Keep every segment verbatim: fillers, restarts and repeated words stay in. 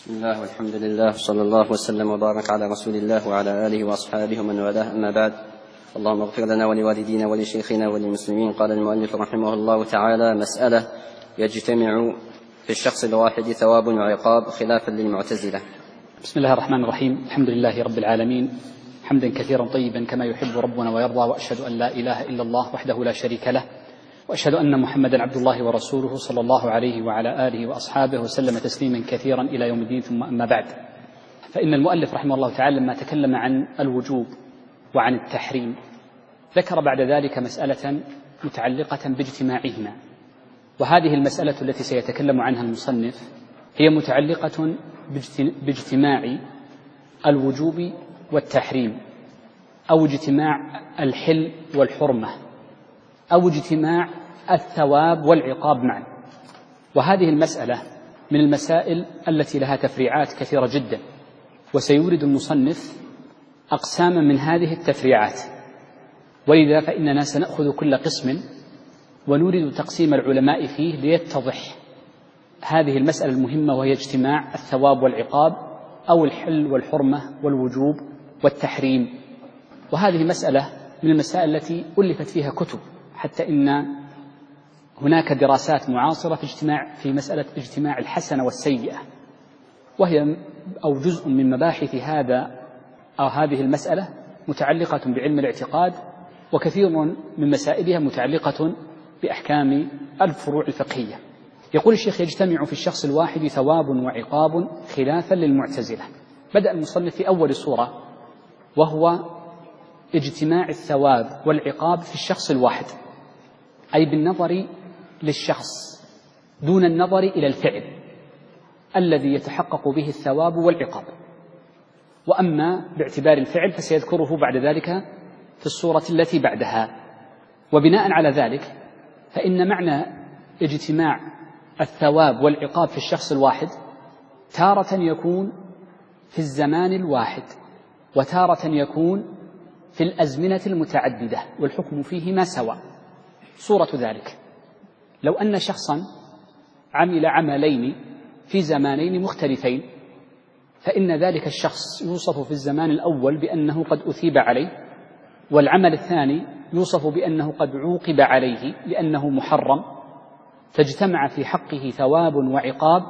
بسم الله والحمد لله صلى الله وسلم وبارك على رسول الله وعلى آله وأصحابه ومن والاه، أما بعد. اللهم اغفر لنا ولوالدينا ولشيخنا وللمسلمين. قال المؤلف رحمه الله تعالى: مسألة يجتمع في الشخص الواحد ثواب وعقاب خلافا للمعتزلة. بسم الله الرحمن الرحيم. الحمد لله رب العالمين، حمدا كثيرا طيبا كما يحب ربنا ويرضى، وأشهد أن لا إله إلا الله وحده لا شريك له، وأشهد أن محمدا عبد الله ورسوله صلى الله عليه وعلى آله وأصحابه وسلم تسليما كثيرا إلى يوم الدين. ثم أما بعد، فإن المؤلف رحمه الله تعالى لما تكلم عن الوجوب وعن التحريم ذكر بعد ذلك مسألة متعلقة باجتماعهما، وهذه المسألة التي سيتكلم عنها المصنف هي متعلقة باجتماع الوجوب والتحريم، أو اجتماع الحل والحرمة، أو اجتماع الثواب والعقاب معا. وهذه المسألة من المسائل التي لها تفريعات كثيرة جدا، وسيورد المصنف أقساما من هذه التفريعات، ولذا فإننا سنأخذ كل قسم ونورد تقسيم العلماء فيه ليتضح هذه المسألة المهمة، وهي اجتماع الثواب والعقاب أو الحل والحرمة والوجوب والتحريم. وهذه مسألة من المسائل التي ألفت فيها كتب، حتى إن هناك دراسات معاصرة في اجتماع في مسألة اجتماع الحسنة والسيئة، وهي أو جزء من مباحث هذا أو هذه المسألة متعلقة بعلم الاعتقاد، وكثير من مسائلها متعلقة بأحكام الفروع الفقهية. يقول الشيخ: يجتمع في الشخص الواحد ثواب وعقاب خلافا للمعتزلة. بدأ المصنف في أول سورة وهو اجتماع الثواب والعقاب في الشخص الواحد، أي بالنظر للشخص دون النظر إلى الفعل الذي يتحقق به الثواب والعقاب. وأما باعتبار الفعل فسيذكره بعد ذلك في السورة التي بعدها. وبناء على ذلك فإن معنى اجتماع الثواب والعقاب في الشخص الواحد تارة يكون في الزمان الواحد، وتارة يكون في الأزمنة المتعددة، والحكم فيهما سواء. صورة ذلك: لو أن شخصا عمل عملين في زمانين مختلفين، فإن ذلك الشخص يوصف في الزمان الأول بأنه قد أثيب عليه، والعمل الثاني يوصف بأنه قد عوقب عليه لأنه محرم، فاجتمع في حقه ثواب وعقاب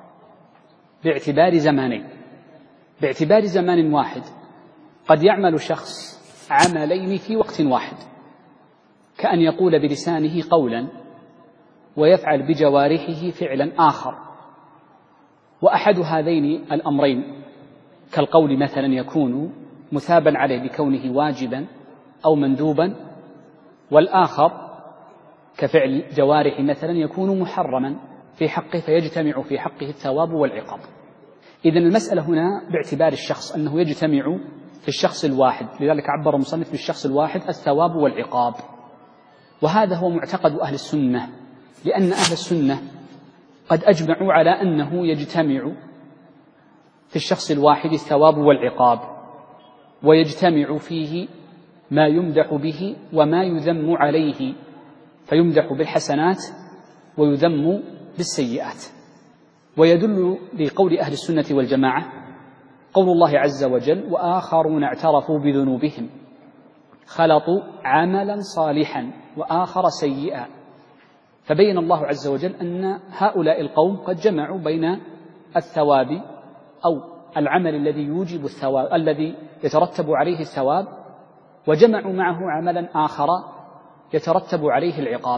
باعتبار زمانين. باعتبار زمان واحد قد يعمل شخص عملين في وقت واحد، كأن يقول بلسانه قولا ويفعل بجوارحه فعلا آخر، وأحد هذين الأمرين كالقول مثلا يكون مثابا عليه بكونه واجبا أو مندوبا، والآخر كفعل جوارح مثلا يكون محرما في حقه، فيجتمع في حقه الثواب والعقاب. إذن المسألة هنا باعتبار الشخص أنه يجتمع في الشخص الواحد، لذلك عبر المصنف بالشخص الواحد الثواب والعقاب. وهذا هو معتقد أهل السنة، لأن أهل السنة قد أجمعوا على أنه يجتمع في الشخص الواحد الثواب والعقاب، ويجتمع فيه ما يمدح به وما يذم عليه، فيمدح بالحسنات ويذم بالسيئات. ويدل لقول أهل السنة والجماعة قول الله عز وجل: وآخرون اعترفوا بذنوبهم خلطوا عملا صالحا وآخر سيئا. فبين الله عز وجل أن هؤلاء القوم قد جمعوا بين الثواب أو العمل الذي يوجب الثواب الذي يترتب عليه الثواب، وجمعوا معه عملا آخر يترتب عليه العقاب.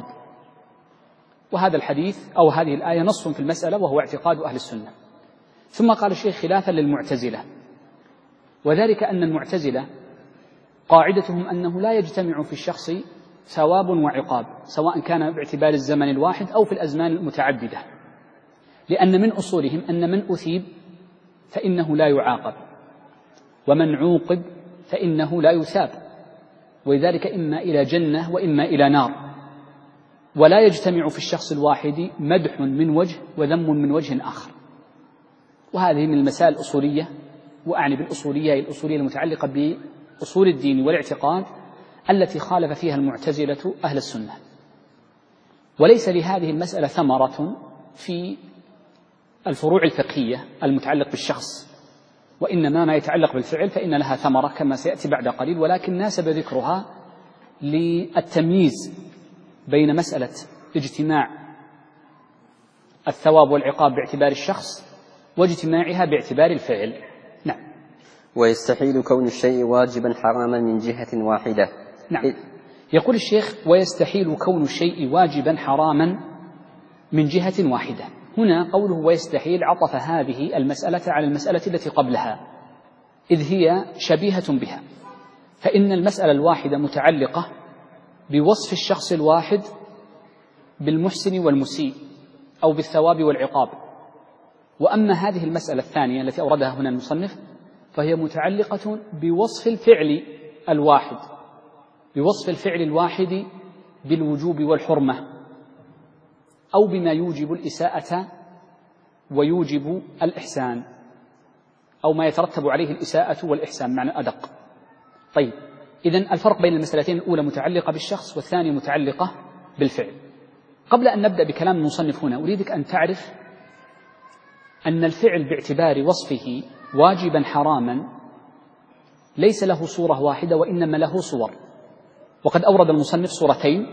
وهذا الحديث أو هذه الآية نص في المسألة، وهو اعتقاد أهل السنة. ثم قال الشيخ: خلافا للمعتزلة، وذلك أن المعتزلة قاعدتهم أنه لا يجتمع في الشخص ثواب وعقاب، سواء كان باعتبار الزمن الواحد أو في الأزمان المتعددة، لأن من أصولهم أن من أثيب فإنه لا يعاقب، ومن عوقب فإنه لا يثاب، ولذلك إما إلى جنة وإما إلى نار. ولا يجتمع في الشخص الواحد مدح من وجه وذم من وجه آخر. وهذه من المسائل الأصولية، وأعني بالأصولية الأصولية المتعلقة بأصول الدين والاعتقاد التي خالف فيها المعتزلة أهل السنة. وليس لهذه المسألة ثمرة في الفروع الفقهية المتعلق بالشخص، وإنما ما يتعلق بالفعل فإن لها ثمرة كما سيأتي بعد قليل، ولكن ناسب ذكرها للتمييز بين مسألة اجتماع الثواب والعقاب باعتبار الشخص واجتماعها باعتبار الفعل. نعم. ويستحيل كون الشيء واجبا حراما من جهة واحدة. نعم. يقول الشيخ: ويستحيل كون الشيء واجبا حراما من جهة واحدة. هنا قوله ويستحيل عطف هذه المسألة على المسألة التي قبلها، إذ هي شبيهة بها، فإن المسألة الواحدة متعلقة بوصف الشخص الواحد بالمحسن والمسيء أو بالثواب والعقاب، وأما هذه المسألة الثانية التي أوردها هنا المصنف فهي متعلقة بوصف الفعل الواحد بوصف الفعل الواحد بالوجوب والحرمة، أو بما يوجب الإساءة ويوجب الإحسان، أو ما يترتب عليه الإساءة والإحسان معنى أدق. طيب، إذن الفرق بين المسألتين الأولى متعلقة بالشخص والثانية متعلقة بالفعل. قبل أن نبدأ بكلام المصنف هنا أريدك أن تعرف أن الفعل باعتبار وصفه واجبا حراما ليس له صورة واحدة، وإنما له صور، وقد أورد المصنف صورتين،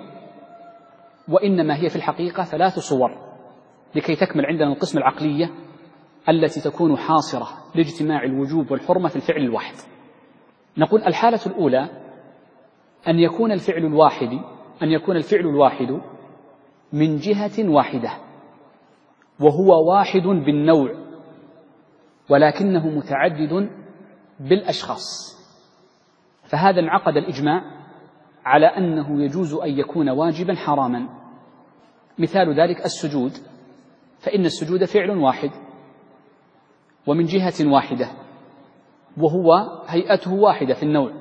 وإنما هي في الحقيقة ثلاث صور لكي تكمل عندنا القسم العقلية التي تكون حاصرة لاجتماع الوجوب والحرمة في الفعل الواحد. نقول: الحالة الأولى أن يكون الفعل الواحد أن يكون الفعل الواحد من جهة واحدة، وهو واحد بالنوع ولكنه متعدد بالأشخاص، فهذا انعقد الإجماع على أنه يجوز أن يكون واجبا حراما. مثال ذلك السجود، فإن السجود فعل واحد ومن جهة واحدة، وهو هيئته واحدة في النوع،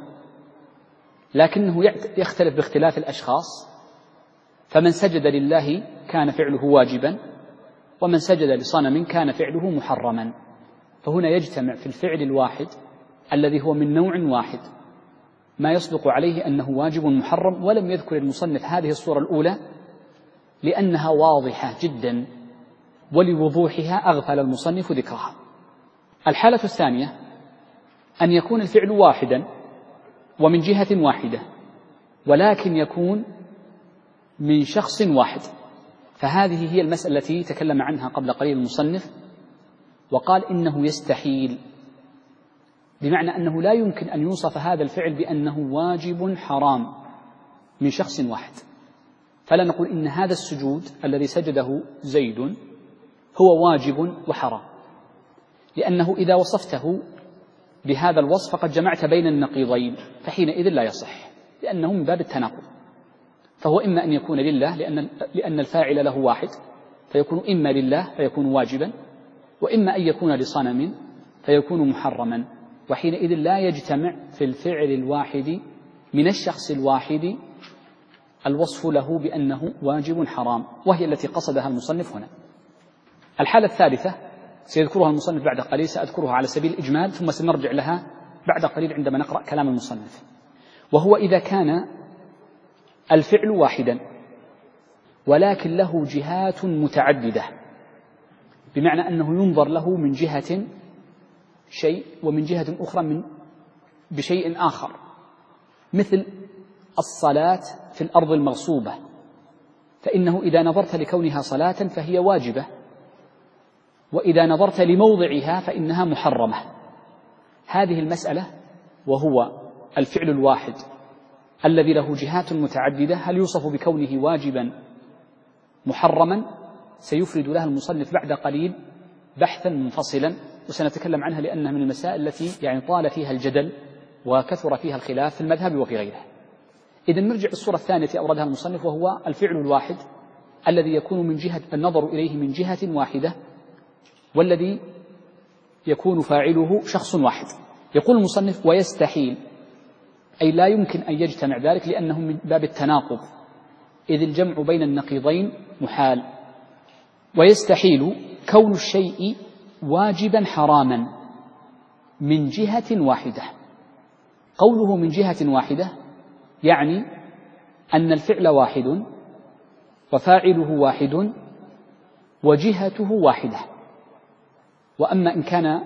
لكنه يختلف باختلاف الأشخاص، فمن سجد لله كان فعله واجبا، ومن سجد لصنم كان فعله محرما. فهنا يجتمع في الفعل الواحد الذي هو من نوع واحد ما يصدق عليه أنه واجب محرم، ولم يذكر المصنف هذه الصورة الأولى لأنها واضحة جدا، ولوضوحها أغفل المصنف ذكرها. الحالة الثانية أن يكون الفعل واحدا ومن جهة واحدة، ولكن يكون من شخص واحد، فهذه هي المسألة التي تكلم عنها قبل قليل المصنف، وقال إنه يستحيل، بمعنى أنه لا يمكن أن يوصف هذا الفعل بأنه واجب حرام من شخص واحد. فلا نقول إن هذا السجود الذي سجده زيد هو واجب وحرام، لأنه إذا وصفته بهذا الوصف فقد جمعت بين النقيضين، فحينئذ لا يصح، لأنه من باب التناقض. فهو إما أن يكون لله لأن, لأن الفاعل له واحد فيكون إما لله فيكون واجبا، وإما أن يكون لصنم فيكون محرما، وحينئذ لا يجتمع في الفعل الواحد من الشخص الواحد الوصف له بأنه واجب حرام، وهي التي قصدها المصنف هنا. الحالة الثالثة سيذكرها المصنف بعد قليل، سأذكرها على سبيل الإجمال ثم سنرجع لها بعد قليل عندما نقرأ كلام المصنف، وهو إذا كان الفعل واحدا ولكن له جهات متعددة، بمعنى أنه ينظر له من جهة شيء ومن جهة أخرى من بشيء آخر، مثل الصلاة في الأرض المغصوبة، فإنه إذا نظرت لكونها صلاة فهي واجبة، وإذا نظرت لموضعها فإنها محرمة. هذه المسألة وهو الفعل الواحد الذي له جهات متعددة هل يوصف بكونه واجبا محرما؟ سيفرد لها المصنف بعد قليل بحثا منفصلا، وسنتكلم عنها لأنها من المسائل التي يعني طال فيها الجدل وكثر فيها الخلاف في المذهب وفي غيره. إذن نرجع للصورة الثانية التي أوردها المصنف، وهو الفعل الواحد الذي يكون من جهة النظر إليه من جهة واحدة، والذي يكون فاعله شخص واحد. يقول المصنف: ويستحيل، أي لا يمكن أن يجتمع ذلك لأنه من باب التناقض، إذ الجمع بين النقيضين محال. ويستحيل كون الشيء واجبا حراما من جهة واحدة. قوله من جهة واحدة يعني أن الفعل واحد وفاعله واحد وجهته واحدة، وأما إن كان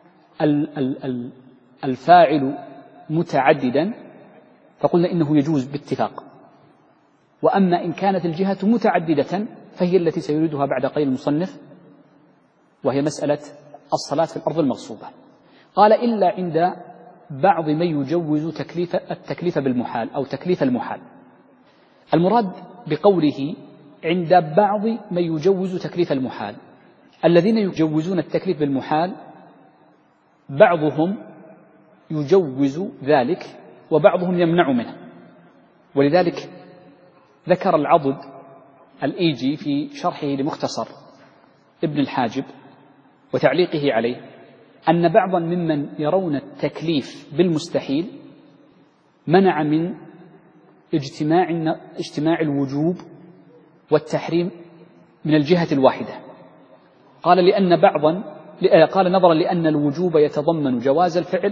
الفاعل متعددا فقلنا إنه يجوز باتفاق، وأما إن كانت الجهة متعددة فهي التي سيريدها بعد قيل المصنف، وهي مسألة الصلاة في الأرض المغصوبة. قال إلا عند بعض من يجوز تكليف التكليف بالمحال أو تكليف المحال. المراد بقوله عند بعض من يجوز تكليف المحال، الذين يجوزون التكليف بالمحال بعضهم يجوز ذلك وبعضهم يمنع منه، ولذلك ذكر العضد الإيجي في شرحه لمختصر ابن الحاجب وتعليقه عليه أن بعضا ممن يرون التكليف بالمستحيل منع من اجتماع اجتماع الوجوب والتحريم من الجهة الواحدة. قال لأن بعضا قال نظرا لأن الوجوب يتضمن جواز الفعل،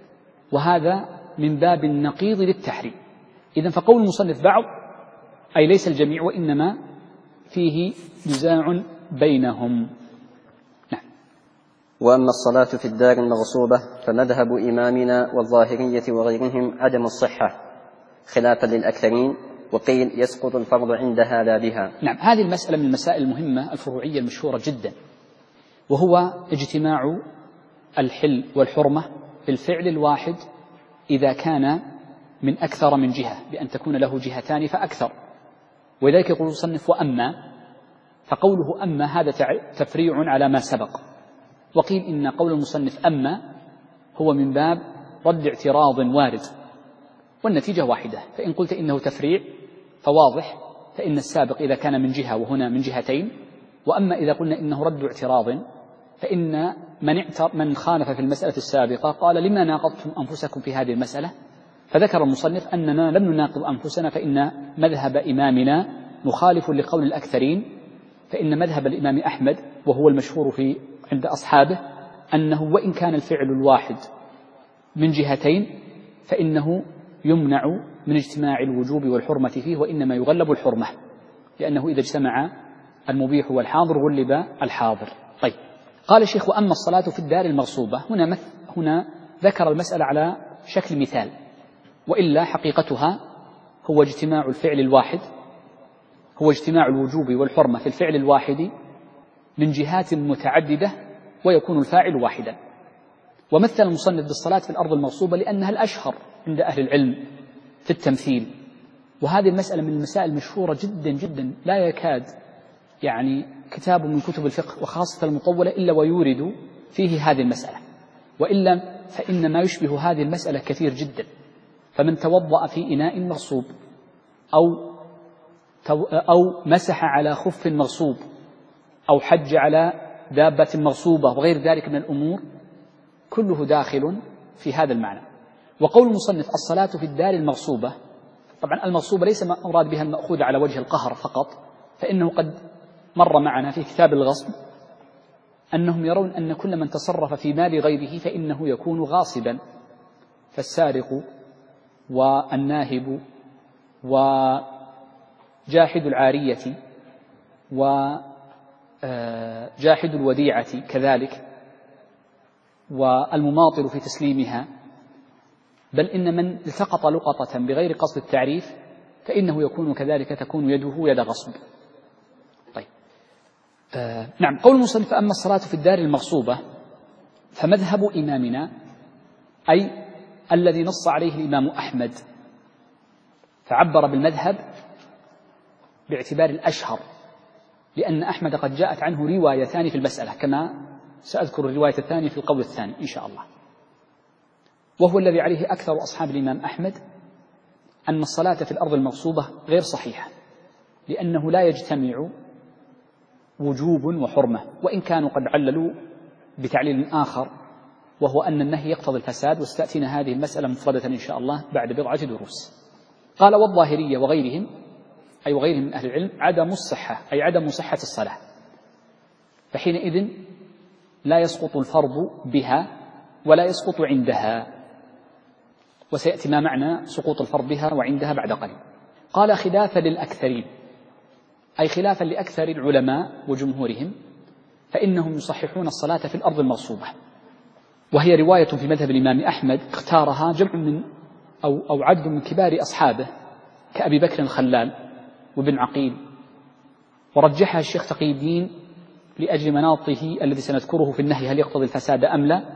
وهذا من باب النقيض للتحريم. إذن فقول المصنف بعض أي ليس الجميع، وإنما فيه نزاع بينهم. نعم. وأما الصلاة في الدار المغصوبة فمذهب إمامنا والظاهرية وغيرهم عدم الصحة خلافا للأكثرين، وقيل يسقط الفرض عندها لا بها. نعم، هذه المسألة من المسائل المهمة الفروعية المشهورة جدا، وهو اجتماع الحل والحرمة في الفعل الواحد إذا كان من أكثر من جهة، بأن تكون له جهتان فأكثر. ولذلك يقول المصنف وأما، فقوله أما هذا تفريع على ما سبق. وقيل إن قول المصنف أما هو من باب رد اعتراض وارد، والنتيجة واحدة. فإن قلت إنه تفريع فواضح، فإن السابق إذا كان من جهة وهنا من جهتين، وأما إذا قلنا إنه رد اعتراض فإن من, من خالف في المسألة السابقة قال لما ناقضتم أنفسكم في هذه المسألة. فذكر المصنف أننا لم نناقض أنفسنا، فإن مذهب إمامنا مخالف لقول الأكثرين، فإن مذهب الإمام أحمد وهو المشهور في عند أصحابه أنه وإن كان الفعل الواحد من جهتين فإنه يمنع من اجتماع الوجوب والحرمة فيه، وإنما يغلب الحرمة، لأنه إذا اجتمع المبيح والحاضر غلب الحاضر. طيب، قال الشيخ وأما الصلاة في الدار المغصوبة، هنا, هنا ذكر المسألة على شكل مثال، وإلا حقيقتها هو اجتماع الفعل الواحد، هو اجتماع الوجوب والحرمة في الفعل الواحد من جهات متعددة ويكون الفاعل واحدا. ومثل المصنف بالصلاة في الأرض المغصوبة لأنها الأشهر عند أهل العلم في التمثيل، وهذه المسألة من المسائل المشهورة جدا جدا، لا يكاد يعني كتاب من كتب الفقه وخاصة المطولة إلا ويورد فيه هذه المسألة، وإلا فإن ما يشبه هذه المسألة كثير جدا. فمن توضأ في إناء مغصوب أو أو مسح على خف مغصوب أو حج على دابة مغصوبة وغير ذلك من الأمور كله داخل في هذا المعنى. وقول المصنف الصلاة في الدار المغصوبة، طبعا المغصوبة ليس مراد بها المأخوذ على وجه القهر فقط، فإنه قد مر معنا في كتاب الغصب أنهم يرون أن كل من تصرف في مال غيره فإنه يكون غاصبا، فالسارق والناهب وجاحد العارية وجاحد الوديعة كذلك، والمماطل في تسليمها، بل إن من التقط لقطة بغير قصد التعريف فإنه يكون كذلك، تكون يده يد غصب. طيب آه نعم. قول المصنف أما الصلاة في الدار المغصوبة فمذهب إمامنا، أي الذي نص عليه الإمام أحمد، فعبر بالمذهب باعتبار الأشهر، لأن أحمد قد جاءت عنه روايتان في المسألة، كما سأذكر الرواية الثانية في القول الثاني إن شاء الله. وهو الذي عليه أكثر أصحاب الإمام أحمد أن الصلاة في الأرض المغصوبة غير صحيحة، لأنه لا يجتمع وجوب وحرمة، وإن كانوا قد عللوا بتعليل آخر، وهو أن النهي يقتضي الفساد، وستأتينا هذه المسألة مفردة إن شاء الله بعد بضعة دروس. قال والظاهرية وغيرهم، أي وغيرهم من أهل العلم، عدم الصحة أي عدم صحة الصلاة، فحينئذ لا يسقط الفرض بها ولا يسقط عندها، وسيأتي ما معنى سقوط الفرض بها وعندها بعد قليل. قال خلافا للأكثرين، أي خلافا لأكثر العلماء وجمهورهم، فإنهم يصححون الصلاة في الأرض المغصوبة، وهي رواية في مذهب الإمام أحمد اختارها جمع من أو, أو عدد من كبار أصحابه كأبي بكر الخلال وابن عقيل، ورجحها الشيخ تقي الدين لأجل مناطه الذي سنذكره في النهي هل يقتضي الفساد أم لا،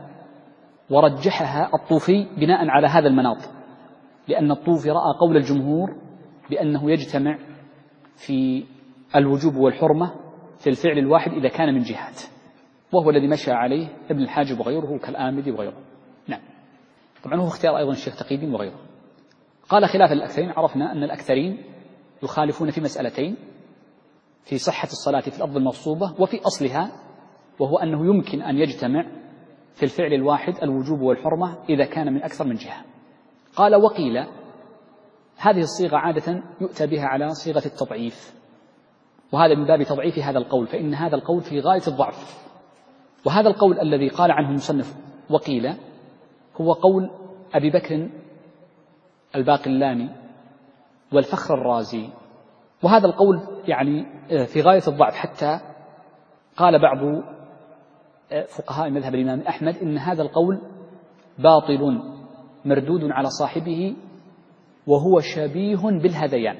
ورجحها الطوفي بناء على هذا المناط، لأن الطوفي رأى قول الجمهور بأنه يجتمع في الوجوب والحرمة في الفعل الواحد إذا كان من جهات، وهو الذي مشى عليه ابن الحاجب وغيره كالآمدي وغيره. نعم، طبعا هو اختيار أيضا الشيخ تقي الدين وغيره. قال خلاف الأكثرين، عرفنا أن الأكثرين يخالفون في مسألتين: في صحة الصلاة في الأرض المغصوبة وفي أصلها، وهو أنه يمكن أن يجتمع في الفعل الواحد الوجوب والحرمة إذا كان من أكثر من جهة. قال وقيل هذه الصيغة عادة يؤتى بها على صيغة التضعيف، وهذا من باب تضعيف هذا القول، فإن هذا القول في غاية الضعف. وهذا القول الذي قال عنه المصنف وقيل هو قول أبي بكر الباقلاني والفخر الرازي، وهذا القول يعني في غاية الضعف، حتى قال بعض فقهاء مذهب الإمام أحمد إن هذا القول باطل مردود على صاحبه وهو شبيه بالهذيان،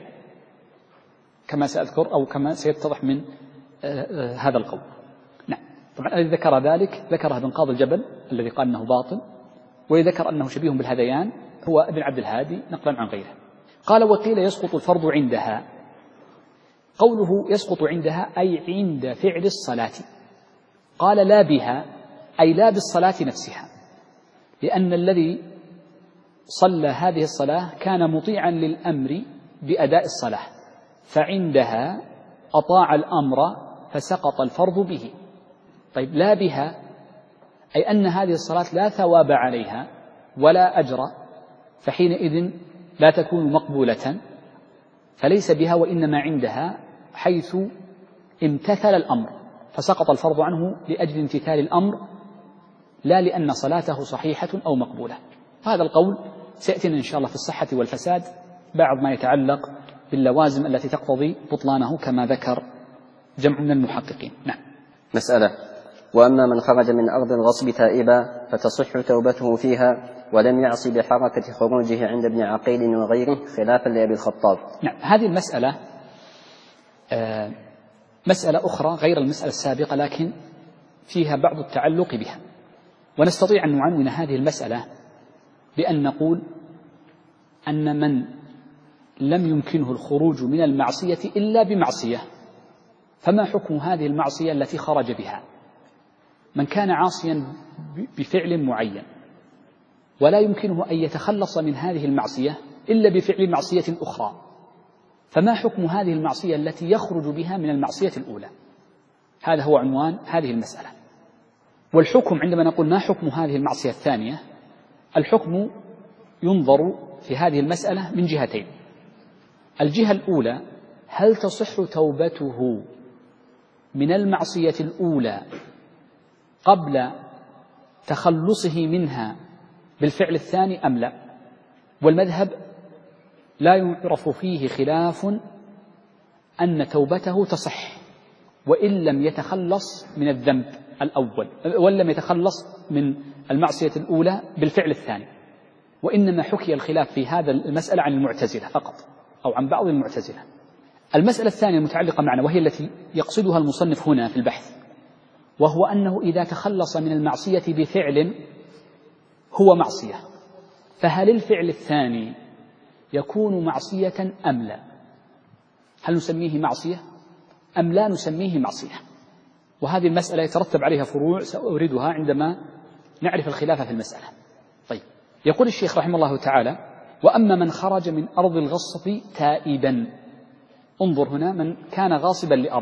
كما سأذكر أو كما سيتضح من هذا القول. نعم، طبعا الذي ذكر ذلك ذكره ابن قاضي الجبل الذي قال أنه باطل، وذكر أنه شبيه بالهذيان هو ابن عبد الهادي نقلا عن غيره. قال وقيل يسقط الفرض عندها. قوله يسقط عندها أي عند فعل الصلاة، قال لا بها أي لا بالصلاة نفسها، لأن الذي صلى هذه الصلاة كان مطيعا للأمر بأداء الصلاة، فعندها أطاع الأمر فسقط الفرض به. طيب لا بها أي أن هذه الصلاة لا ثواب عليها ولا أجر، فحينئذ لا تكون مقبولة، فليس بها وإنما عندها حيث امتثل الأمر فسقط الفرض عنه لأجل امتثال الأمر، لا لأن صلاته صحيحة أو مقبولة. هذا القول سيأتينا إن شاء الله في الصحة والفساد بعض ما يتعلق باللوازم التي تقتضي بطلانه كما ذكر جمع من المحققين. نعم. مسألة: وأما من خرج من أرض الغصب تائبا فتصح توبته فيها ولم يعص بحركة خروجه عند ابن عقيل وغيره خلافا لأبي الخطاب. نعم، هذه المسألة آه مسألة أخرى غير المسألة السابقة، لكن فيها بعض التعلق بها، ونستطيع أن نعنون هذه المسألة بأن نقول أن من لم يمكنه الخروج من المعصية إلا بمعصية، فما حكم هذه المعصية التي خرج بها؟ من كان عاصيا بفعل معين ولا يمكنه أن يتخلص من هذه المعصية إلا بفعل معصية أخرى، فما حكم هذه المعصية التي يخرج بها من المعصية الأولى؟ هذا هو عنوان هذه المسألة. والحكم عندما نقول ما حكم هذه المعصية الثانية، الحكم ينظر في هذه المسألة من جهتين. الجهة الأولى: هل تصح توبته من المعصية الأولى قبل تخلصه منها بالفعل الثاني أم لا؟ والمذهب لا يعرف فيه خلاف أن توبته تصح وإن لم يتخلص من الذنب الأول وإن لم يتخلص من المعصية الأولى بالفعل الثاني، وإنما حكي الخلاف في هذا المسألة عن المعتزلة فقط أو عن بعض المعتزلة. المسألة الثانية المتعلقة معنا وهي التي يقصدها المصنف هنا في البحث، وهو أنه إذا تخلص من المعصية بفعل هو معصية، فهل الفعل الثاني يكون معصية أم لا؟ هل نسميه معصية أم لا نسميه معصية؟ وهذه المسألة يترتب عليها فروع سأوردها عندما نعرف الخلاف في المسألة. طيب، يقول الشيخ رحمه الله تعالى: وأما من خرج من أرض الغصب تائبا. انظر هنا، من كان غاصبا لأرض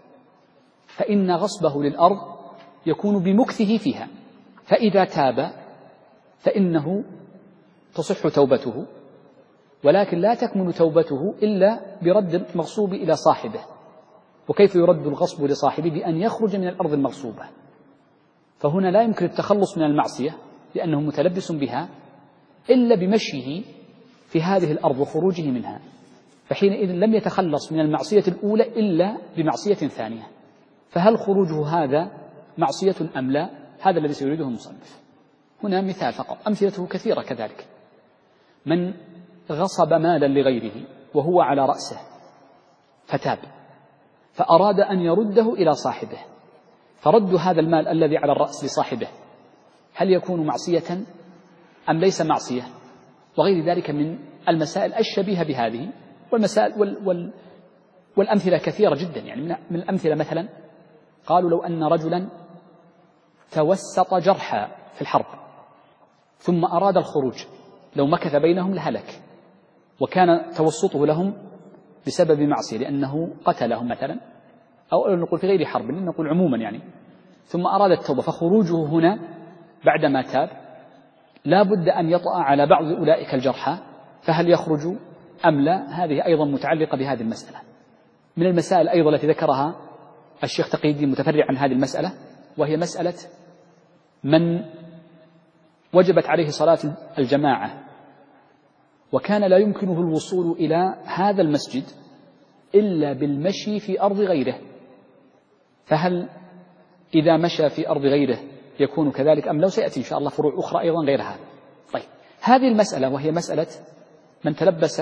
فإن غصبه للأرض يكون بمكثه فيها، فإذا تاب فإنه تصح توبته، ولكن لا تكمن توبته إلا برد المغصوب إلى صاحبه. وكيف يرد الغصب لصاحبه؟ بأن يخرج من الأرض المغصوبة، فهنا لا يمكن التخلص من المعصية لأنه متلبس بها إلا بمشيه في هذه الأرض وخروجه منها، فحينئذ لم يتخلص من المعصية الأولى إلا بمعصية ثانية. فهل خروجه هذا معصية أم لا؟ هذا الذي سيريده المصنف. هنا مثال فقط، أمثلته كثيرة كذلك. من غصب مالا لغيره وهو على رأسه فتاب فأراد أن يرده إلى صاحبه، فرد هذا المال الذي على الرأس لصاحبه هل يكون معصية أم ليس معصية؟ وغير ذلك من المسائل الشبيهة بهذه، والمسائل وال وال والأمثلة كثيرة جدا. يعني من الأمثلة مثلا قالوا لو أن رجلا توسط جرحى في الحرب ثم أراد الخروج، لو مكث بينهم لهلك، وكان توسطه لهم بسبب معصية لأنه قتلهم مثلا، أو نقول في غير حرب، نقول عموما يعني، ثم أراد التوبة، فخروجه هنا بعدما تاب لا بد أن يطأ على بعض أولئك الجرحى، فهل يخرج أم لا؟ هذه أيضا متعلقة بهذه المسألة. من المسائل أيضا التي ذكرها الشيخ تقي الدين متفرع عن هذه المسألة، وهي مسألة من وجبت عليه صلاة الجماعة وكان لا يمكنه الوصول إلى هذا المسجد إلا بالمشي في أرض غيره، فهل إذا مشى في أرض غيره يكون كذلك أم لو؟ سيأتي إن شاء الله فروع أخرى أيضا غير هذا. طيب، هذه المسألة وهي مسألة من تلبس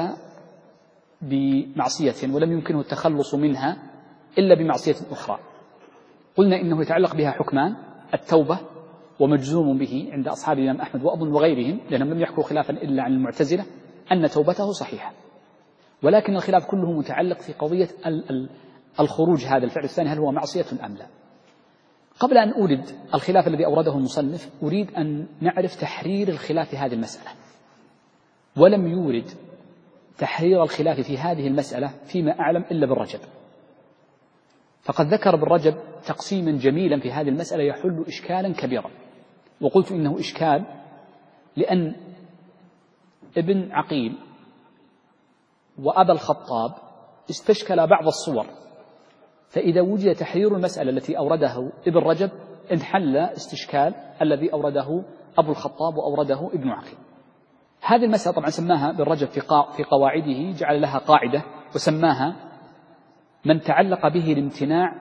بمعصية ولم يمكنه التخلص منها إلا بمعصية أخرى، قلنا إنه يتعلق بها حكمان: التوبة ومجزوم به عند أصحاب الإمام أحمد وأظن وغيرهم، لأنهم لم يحكوا خلافا إلا عن المعتزلة أن توبته صحيحة، ولكن الخلاف كله متعلق في قضية الخروج، هذا الفعل الثاني هل هو معصية أم لا. قبل أن أورد الخلاف الذي أورده المصنف أريد أن نعرف تحرير الخلاف في هذه المسألة، ولم يورد تحرير الخلاف في هذه المسألة فيما أعلم إلا بالرجب، فقد ذكر بالرجب تقسيما جميلا في هذه المسألة يحل إشكالا كبيرا، وقلت إنه إشكال لأن ابن عقيل وأبا الخطاب استشكل بعض الصور، فإذا وجد تحرير المسألة التي أورده ابن رجب انحل استشكال الذي أورده أبو الخطاب وأورده ابن عقيل. هذه المسألة طبعا سماها بالرجب في قواعده، جعل لها قاعدة وسماها: من تعلق به الامتناع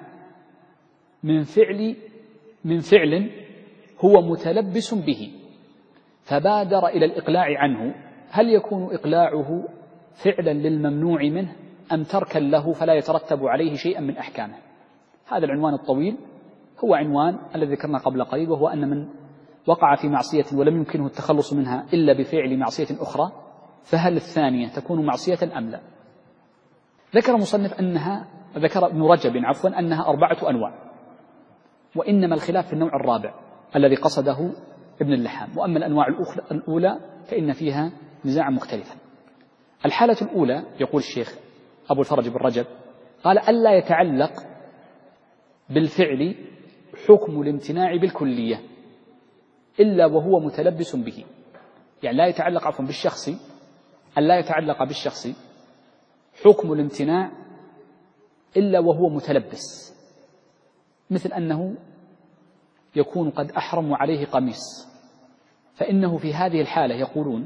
من فعل من فعل هو متلبس به فبادر إلى الإقلاع عنه، هل يكون إقلاعه فعلا للممنوع منه أم تركا له فلا يترتب عليه شيئا من أحكامه؟ هذا العنوان الطويل هو عنوان الذي ذكرنا قبل قليل، وهو أن من وقع في معصية ولم يمكنه التخلص منها إلا بفعل معصية أخرى فهل الثانية تكون معصية أم لا؟ ذكر مصنف أنها ذكر ابن رجب عفوا أنها أربعة أنواع، وإنما الخلاف في النوع الرابع الذي قصده ابن اللحام، وأما الأنواع الأولى فإن فيها نزاعا مختلفا. الحالة الأولى يقول الشيخ أبو الفرج بن رجب قال: ألا يتعلق بالفعل حكم الامتناع بالكلية إلا وهو متلبس به، يعني لا يتعلق عفوا بالشخص ألا يتعلق بالشخص حكم الامتناع إلا وهو متلبس، مثل أنه يكون قد أحرم عليه قميص، فإنه في هذه الحالة يقولون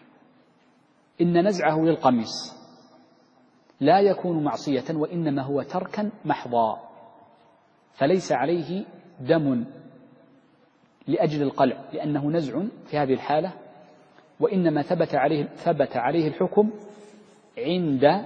إن نزعه للقميص لا يكون معصية وإنما هو تركا محضا، فليس عليه دم لأجل القلع لأنه نزع في هذه الحالة، وإنما ثبت عليه ثبت عليه الحكم عند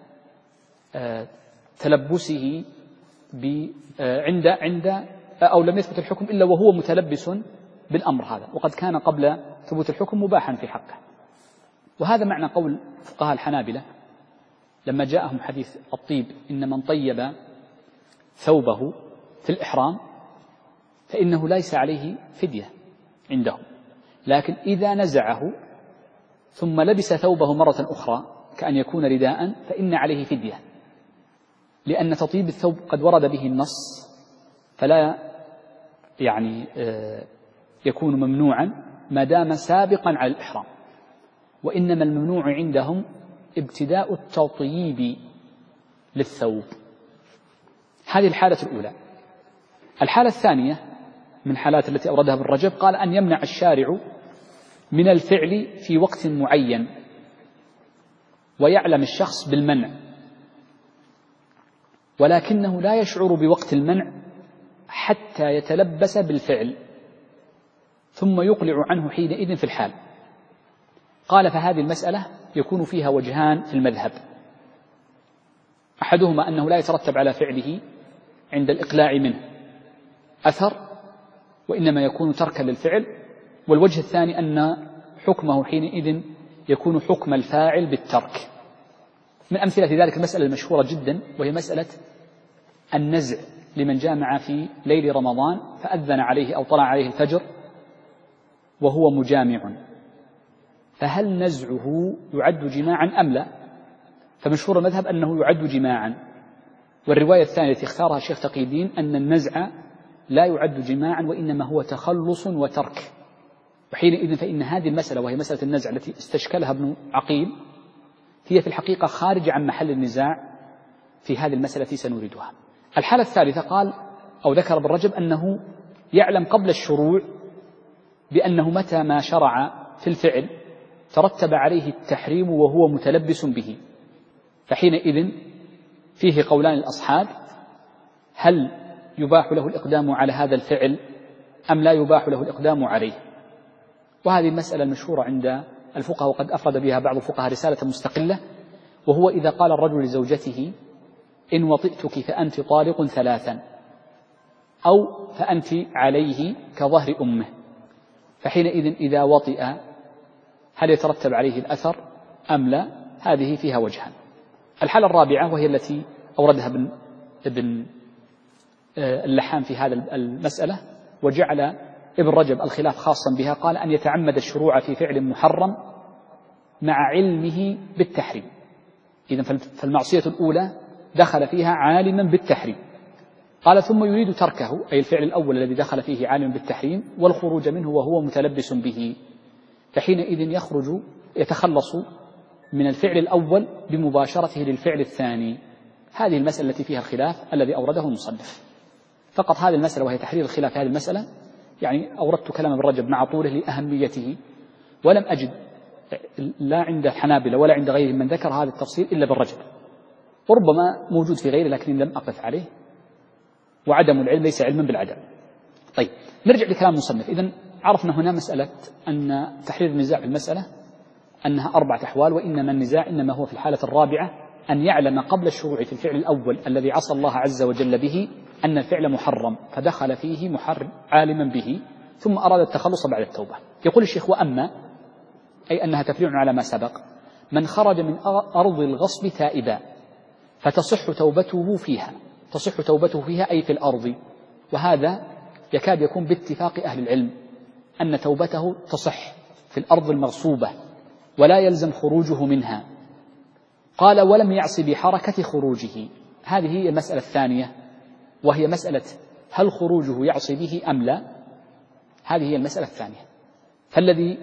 تلبسه ب عند عند أو لم يثبت الحكم إلا وهو متلبس بالأمر هذا، وقد كان قبل ثبوت الحكم مباحا في حقه. وهذا معنى قول فقهاء الحنابلة لما جاءهم حديث الطيب: إن من طيب ثوبه في الإحرام فإنه ليس عليه فدية عندهم، لكن إذا نزعه ثم لبس ثوبه مرة أخرى كأن يكون رداء فإن عليه فدية، لأن تطيب الثوب قد ورد به النص فلا يعني يكون ممنوعا ما دام سابقا على الإحرام، وإنما الممنوع عندهم ابتداء التطييب للثوب. هذه الحالة الأولى. الحالة الثانية من حالات التي أوردها ابن رجب قال: أن يمنع الشارع من الفعل في وقت معين ويعلم الشخص بالمنع ولكنه لا يشعر بوقت المنع حتى يتلبس بالفعل ثم يقلع عنه حينئذ في الحال. قال فهذه المسألة يكون فيها وجهان في المذهب، أحدهما أنه لا يترتب على فعله عند الإقلاع منه أثر وإنما يكون تركا للفعل، والوجه الثاني أن حكمه حينئذ يكون حكم الفاعل بالترك. من أمثلة ذلك المسألة المشهورة جدا وهي مسألة النزع لمن جامع في ليل رمضان فأذن عليه أو طلع عليه الفجر وهو مجامع، فهل نزعه يعد جماعا أم لا؟ فمشهور المذهب أنه يعد جماعا، والرواية الثانية التي اختارها الشيخ تقي الدين أن النزع لا يعد جماعا وإنما هو تخلص وترك. وحينئذ فإن هذه المسألة وهي مسألة النزع التي استشكلها ابن عقيل هي في الحقيقة خارج عن محل النزاع في هذه المسألة التي سنوردها. الحالة الثالثة قال أو ذكر ابن رجب أنه يعلم قبل الشروع بأنه متى ما شرع في الفعل ترتب عليه التحريم وهو متلبس به، فحينئذ فيه قولان الأصحاب: هل يباح له الإقدام على هذا الفعل أم لا يباح له الإقدام عليه؟ وهذه المسألة المشهورة عند الفقهاء وقد أفرد بها بعض الفقهاء رسالة مستقلة، وهو إذا قال الرجل لزوجته: إن وطئتك فأنت طالق ثلاثا، أو فأنت عليه كظهر أمه، فحينئذ إذا وطئ هل يترتب عليه الأثر أم لا؟ هذه فيها وجهان. الحالة الرابعة وهي التي أوردها ابن, ابن اللحام في هذا المسألة وجعل ابن رجب الخلاف خاصا بها، قال أن يتعمد الشروع في فعل محرم مع علمه بالتحريم. إذن فالمعصية الأولى دخل فيها عالما بالتحريم، قال ثم يريد تركه أي الفعل الأول الذي دخل فيه عالما بالتحريم والخروج منه وهو متلبس به، فحينئذ يخرج يتخلص من الفعل الأول بمباشرته للفعل الثاني. هذه المسألة التي فيها الخلاف الذي أورده المصنف. فقط هذه المسألة وهي تحرير الخلاف في هذه المسألة، يعني أوردت كلام ابن رجب مع طوله لأهميته، ولم أجد لا عند الحنابلة ولا عند غيرهم من ذكر هذا التفصيل إلا ابن رجب، وربما موجود في غيره لكن لم أقف عليه، وعدم العلم ليس علما بالعدم. طيب نرجع لكلام المصنف. إذن عرفنا هنا مسألة أن تحرير النزاع في المسألة أنها أربعة أحوال، وإنما النزاع إنما هو في الحالة الرابعة أن يعلم قبل الشروع في الفعل الأول الذي عصى الله عز وجل به أن الفعل محرم فدخل فيه محرم عالما به ثم أراد التخلص بعد التوبة. يقول الشيخ: وأما أي أنها تفريع على ما سبق من خرج من أرض الغصب تائبا فتصح توبته فيها، تصح توبته فيها أي في الأرض، وهذا يكاد يكون باتفاق أهل العلم أن توبته تصح في الأرض المغصوبة ولا يلزم خروجه منها. قال: ولم يعص بحركة خروجه. هذه هي المسألة الثانية وهي مسألة هل خروجه يعصي به أم لا. هذه هي المسألة الثانية. فالذي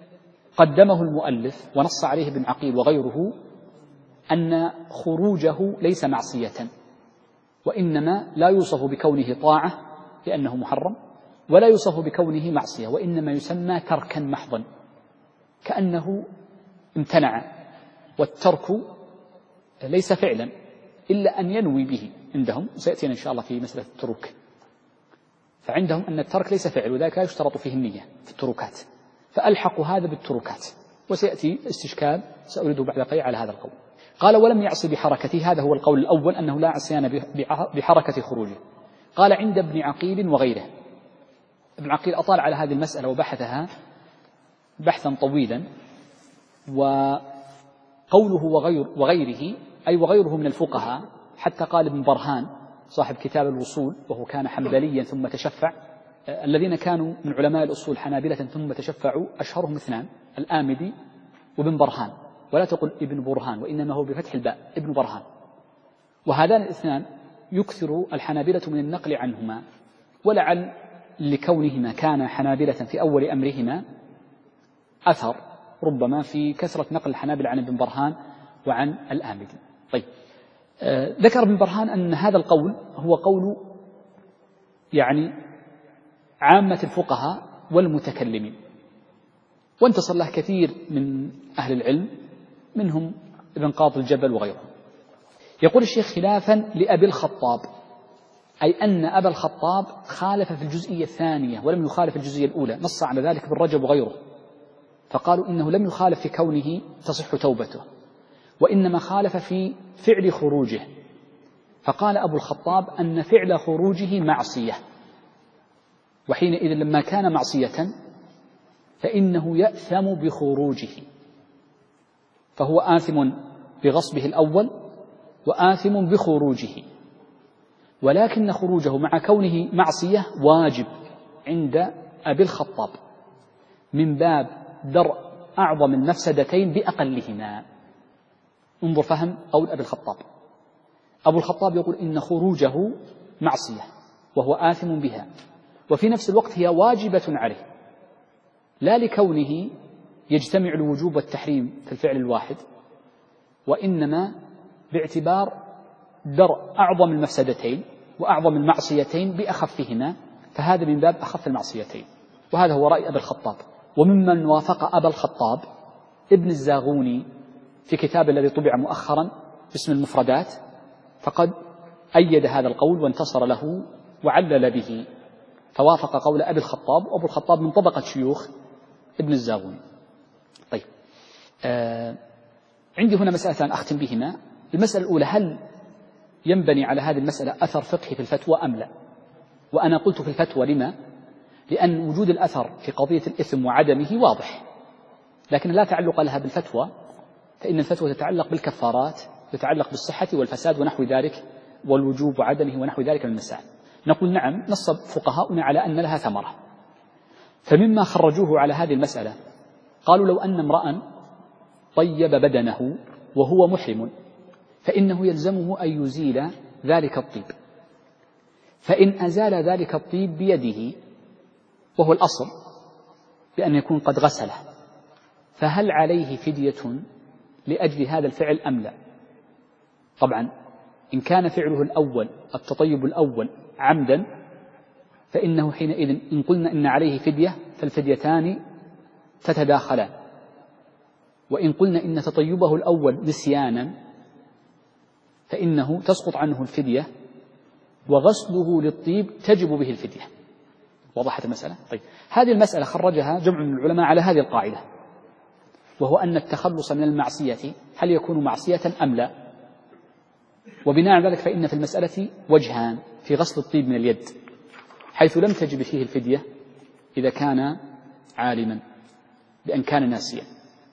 قدمه المؤلف ونص عليه ابن عقيل وغيره أن خروجه ليس معصية، وإنما لا يوصف بكونه طاعة لأنه محرم، ولا يوصف بكونه معصية، وإنما يسمى تركا محضا كأنه امتنع، والترك ليس فعلا إلا أن ينوي به عندهم، سيأتينا إن شاء الله في مسألة الترك. فعندهم أن الترك ليس فعل وذلك لا يشترط فيه النية في التركات، فألحق هذا بالتركات، وسيأتي استشكال سأريده بعد قليل على هذا القول. قال: ولم يعصي بحركته. هذا هو القول الأول أنه لا عصيان بحركة خروجه. قال: عند ابن عقيل وغيره. ابن عقيل أطال على هذه المسألة وبحثها بحثا طويلا، وقوله وغير وغيره أي وغيره من الفقهاء، حتى قال ابن برهان صاحب كتاب الوصول وهو كان حنبليا ثم تشفع، الذين كانوا من علماء الأصول حنابلة ثم تشفعوا أشهرهم اثنان: الآمدي وابن برهان، ولا تقل ابن برهان وإنما هو بفتح الباء ابن برهان. وهذان الاثنان يكثر الحنابلة من النقل عنهما، ولعل لكونهما كان حنابلة في أول أمرهما أثر ربما في كثرة نقل الحنابلة عن ابن برهان وعن الآمدي. طيب آه ذكر ابن برهان أن هذا القول هو قول يعني عامة الفقهاء والمتكلمين، وانتصر له كثير من أهل العلم منهم ابن قاضي الجبل وغيره. يقول الشيخ: خلافا لأبي الخطاب أي أن أبا الخطاب خالف في الجزئية الثانية ولم يخالف في الجزئية الأولى، نص على ذلك ابن رجب وغيره، فقالوا إنه لم يخالف في كونه تصح توبته، وإنما خالف في فعل خروجه. فقال أبو الخطاب أن فعل خروجه معصية، وحينئذ لما كان معصية فإنه يأثم بخروجه، فهو آثم بغصبه الأول وآثم بخروجه، ولكن خروجه مع كونه معصية واجب عند أبي الخطاب من باب درء أعظم المفسدتين بأقلهما. انظر فهم قول أبي الخطاب. أبو الخطاب يقول إن خروجه معصية وهو آثم بها، وفي نفس الوقت هي واجبة عليه، لا لكونه يجتمع الوجوب والتحريم في الفعل الواحد، وإنما باعتبار درء أعظم المفسدتين وأعظم المعصيتين بأخفهما، فهذا من باب أخف المعصيتين. وهذا هو رأي أبي الخطاب. وممن وافق أبا الخطاب ابن الزاغوني في كتاب الذي طبع مؤخرا باسم المفردات، فقد أيد هذا القول وانتصر له وعلل به، فوافق قول أبي الخطاب، وأبو الخطاب من طبقة شيوخ ابن الزاغوني. طيب، آه عندي هنا مسألتان أختم بهما. المسألة الأولى: هل ينبني على هذه المسألة أثر فقهي في الفتوى أم لا؟ وأنا قلت في الفتوى لما؟ لأن وجود الأثر في قضية الإثم وعدمه واضح، لكن لا تعلق لها بالفتوى، فإن الفتوى تتعلق بالكفارات، تتعلق بالصحة والفساد ونحو ذلك، والوجوب وعدمه ونحو ذلك من المسائل. نقول نعم، نص فقهاؤنا على أن لها ثمرة. فمما خرجوه على هذه المسألة قالوا: لو أن امرأ طيب بدنه وهو محرم فإنه يلزمه أن يزيل ذلك الطيب، فإن أزال ذلك الطيب بيده، وهو الأصل بأن يكون قد غسله، فهل عليه فدية لأجل هذا الفعل أم لا؟ طبعا إن كان فعله الأول التطيب الأول عمدا فإنه حينئذ إن قلنا إن عليه فدية فالفديتان تتداخلان، وإن قلنا إن تطيبه الأول نسيانا فإنه تسقط عنه الفدية، وغسله للطيب تجب به الفدية. وضحت المسألة؟ طيب، هذه المسألة خرجها جمع من العلماء على هذه القاعدة، وهو أن التخلص من المعصية هل يكون معصية أم لا؟ وبناء على ذلك فإن في المسألة وجهان في غسل الطيب من اليد، حيث لم تجب فيه الفدية إذا كان عالما بأن كان ناسيا.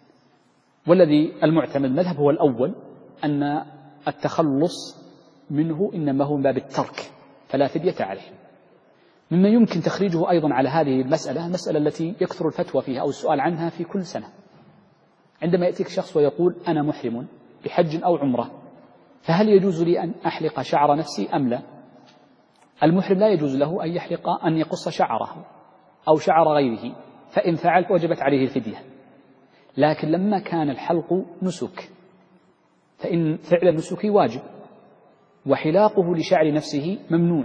والذي المعتمد مذهب هو الأول، أن التخلص منه إنما هو من باب الترك فلا فدية عليه. مما يمكن تخريجه أيضا على هذه المسألة، المسألة التي يكثر الفتوى فيها أو السؤال عنها في كل سنة، عندما يأتيك شخص ويقول: أنا محرم بحج أو عمرة، فهل يجوز لي أن أحلق شعر نفسي أم لا؟ المحرم لا يجوز له أن يحلق أن يقص شعره أو شعر غيره، فإن فعل وجبت عليه الفدية. لكن لما كان الحلق نسك فإن فعل النسك واجب، وحلاقه لشعر نفسه ممنوع،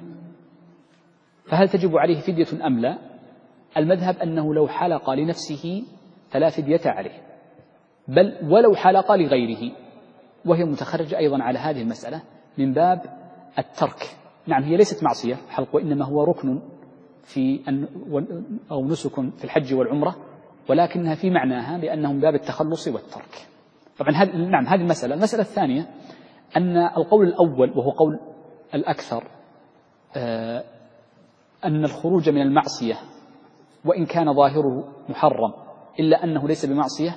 فهل تجب عليه فدية أم لا؟ المذهب أنه لو حلق لنفسه فلا فدية عليه، بل ولو حلق لغيره، وهي متخرجة أيضا على هذه المسألة من باب الترك. نعم، هي ليست معصية الحلق، وإنما هو ركن في أو نسك في الحج والعمرة، ولكنها في معناها بأنه من باب التخلص والترك. طبعا هذه نعم هذه المسألة. المسألة الثانية أن القول الأول وهو قول الأكثر آه أن الخروج من المعصية وإن كان ظاهره محرم إلا أنه ليس بمعصية،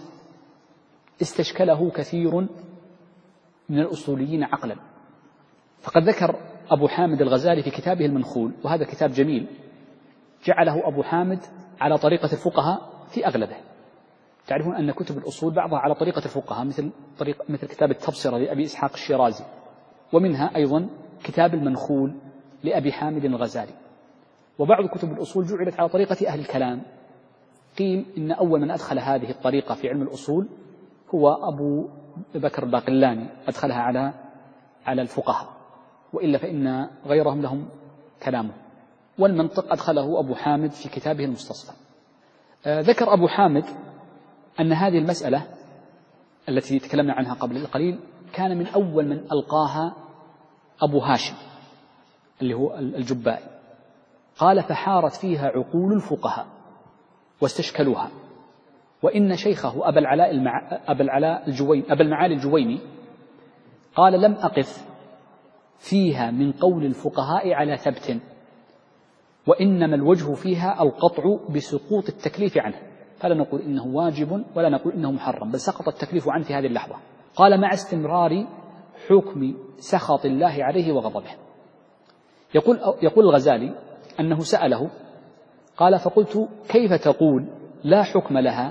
استشكله كثير من الأصوليين عقلا. فقد ذكر أبو حامد الغزالي في كتابه المنخول، وهذا كتاب جميل، جعله أبو حامد على طريقة الفقهاء في أغلبه. تعرفون أن كتب الأصول بعضها على طريقة الفقهاء، مثل طريق مثل كتاب التبصرة لأبي إسحاق الشيرازي، ومنها أيضا كتاب المنخول لأبي حامد الغزالي. وبعض كتب الأصول جعلت على طريقة أهل الكلام. قيل إن أول من أدخل هذه الطريقة في علم الأصول هو أبو بكر الباقلاني، أدخلها على على الفقهاء، وإلا فإن غيرهم لهم كلامه. والمنطق أدخله أبو حامد في كتابه المستصفى. آه ذكر أبو حامد أن هذه المسألة التي تكلمنا عنها قبل القليل كان من أول من ألقاها أبو هاشم، اللي هو الجبائي، قال فحارت فيها عقول الفقهاء واستشكلوها، وإن شيخه أبا العلاء, المع... أبا العلاء الجويني أبا المعالي الجويني قال لم أقف فيها من قول الفقهاء على ثبت، وإنما الوجه فيها القطع بسقوط التكليف عنه، فلا نقول إنه واجب ولا نقول إنه محرم، بل سقط التكليف عنه في هذه اللحظة. قال مع استمرار حكم سخط الله عليه وغضبه. يقول, يقول الغزالي أنه سأله قال فقلت كيف تقول لا حكم لها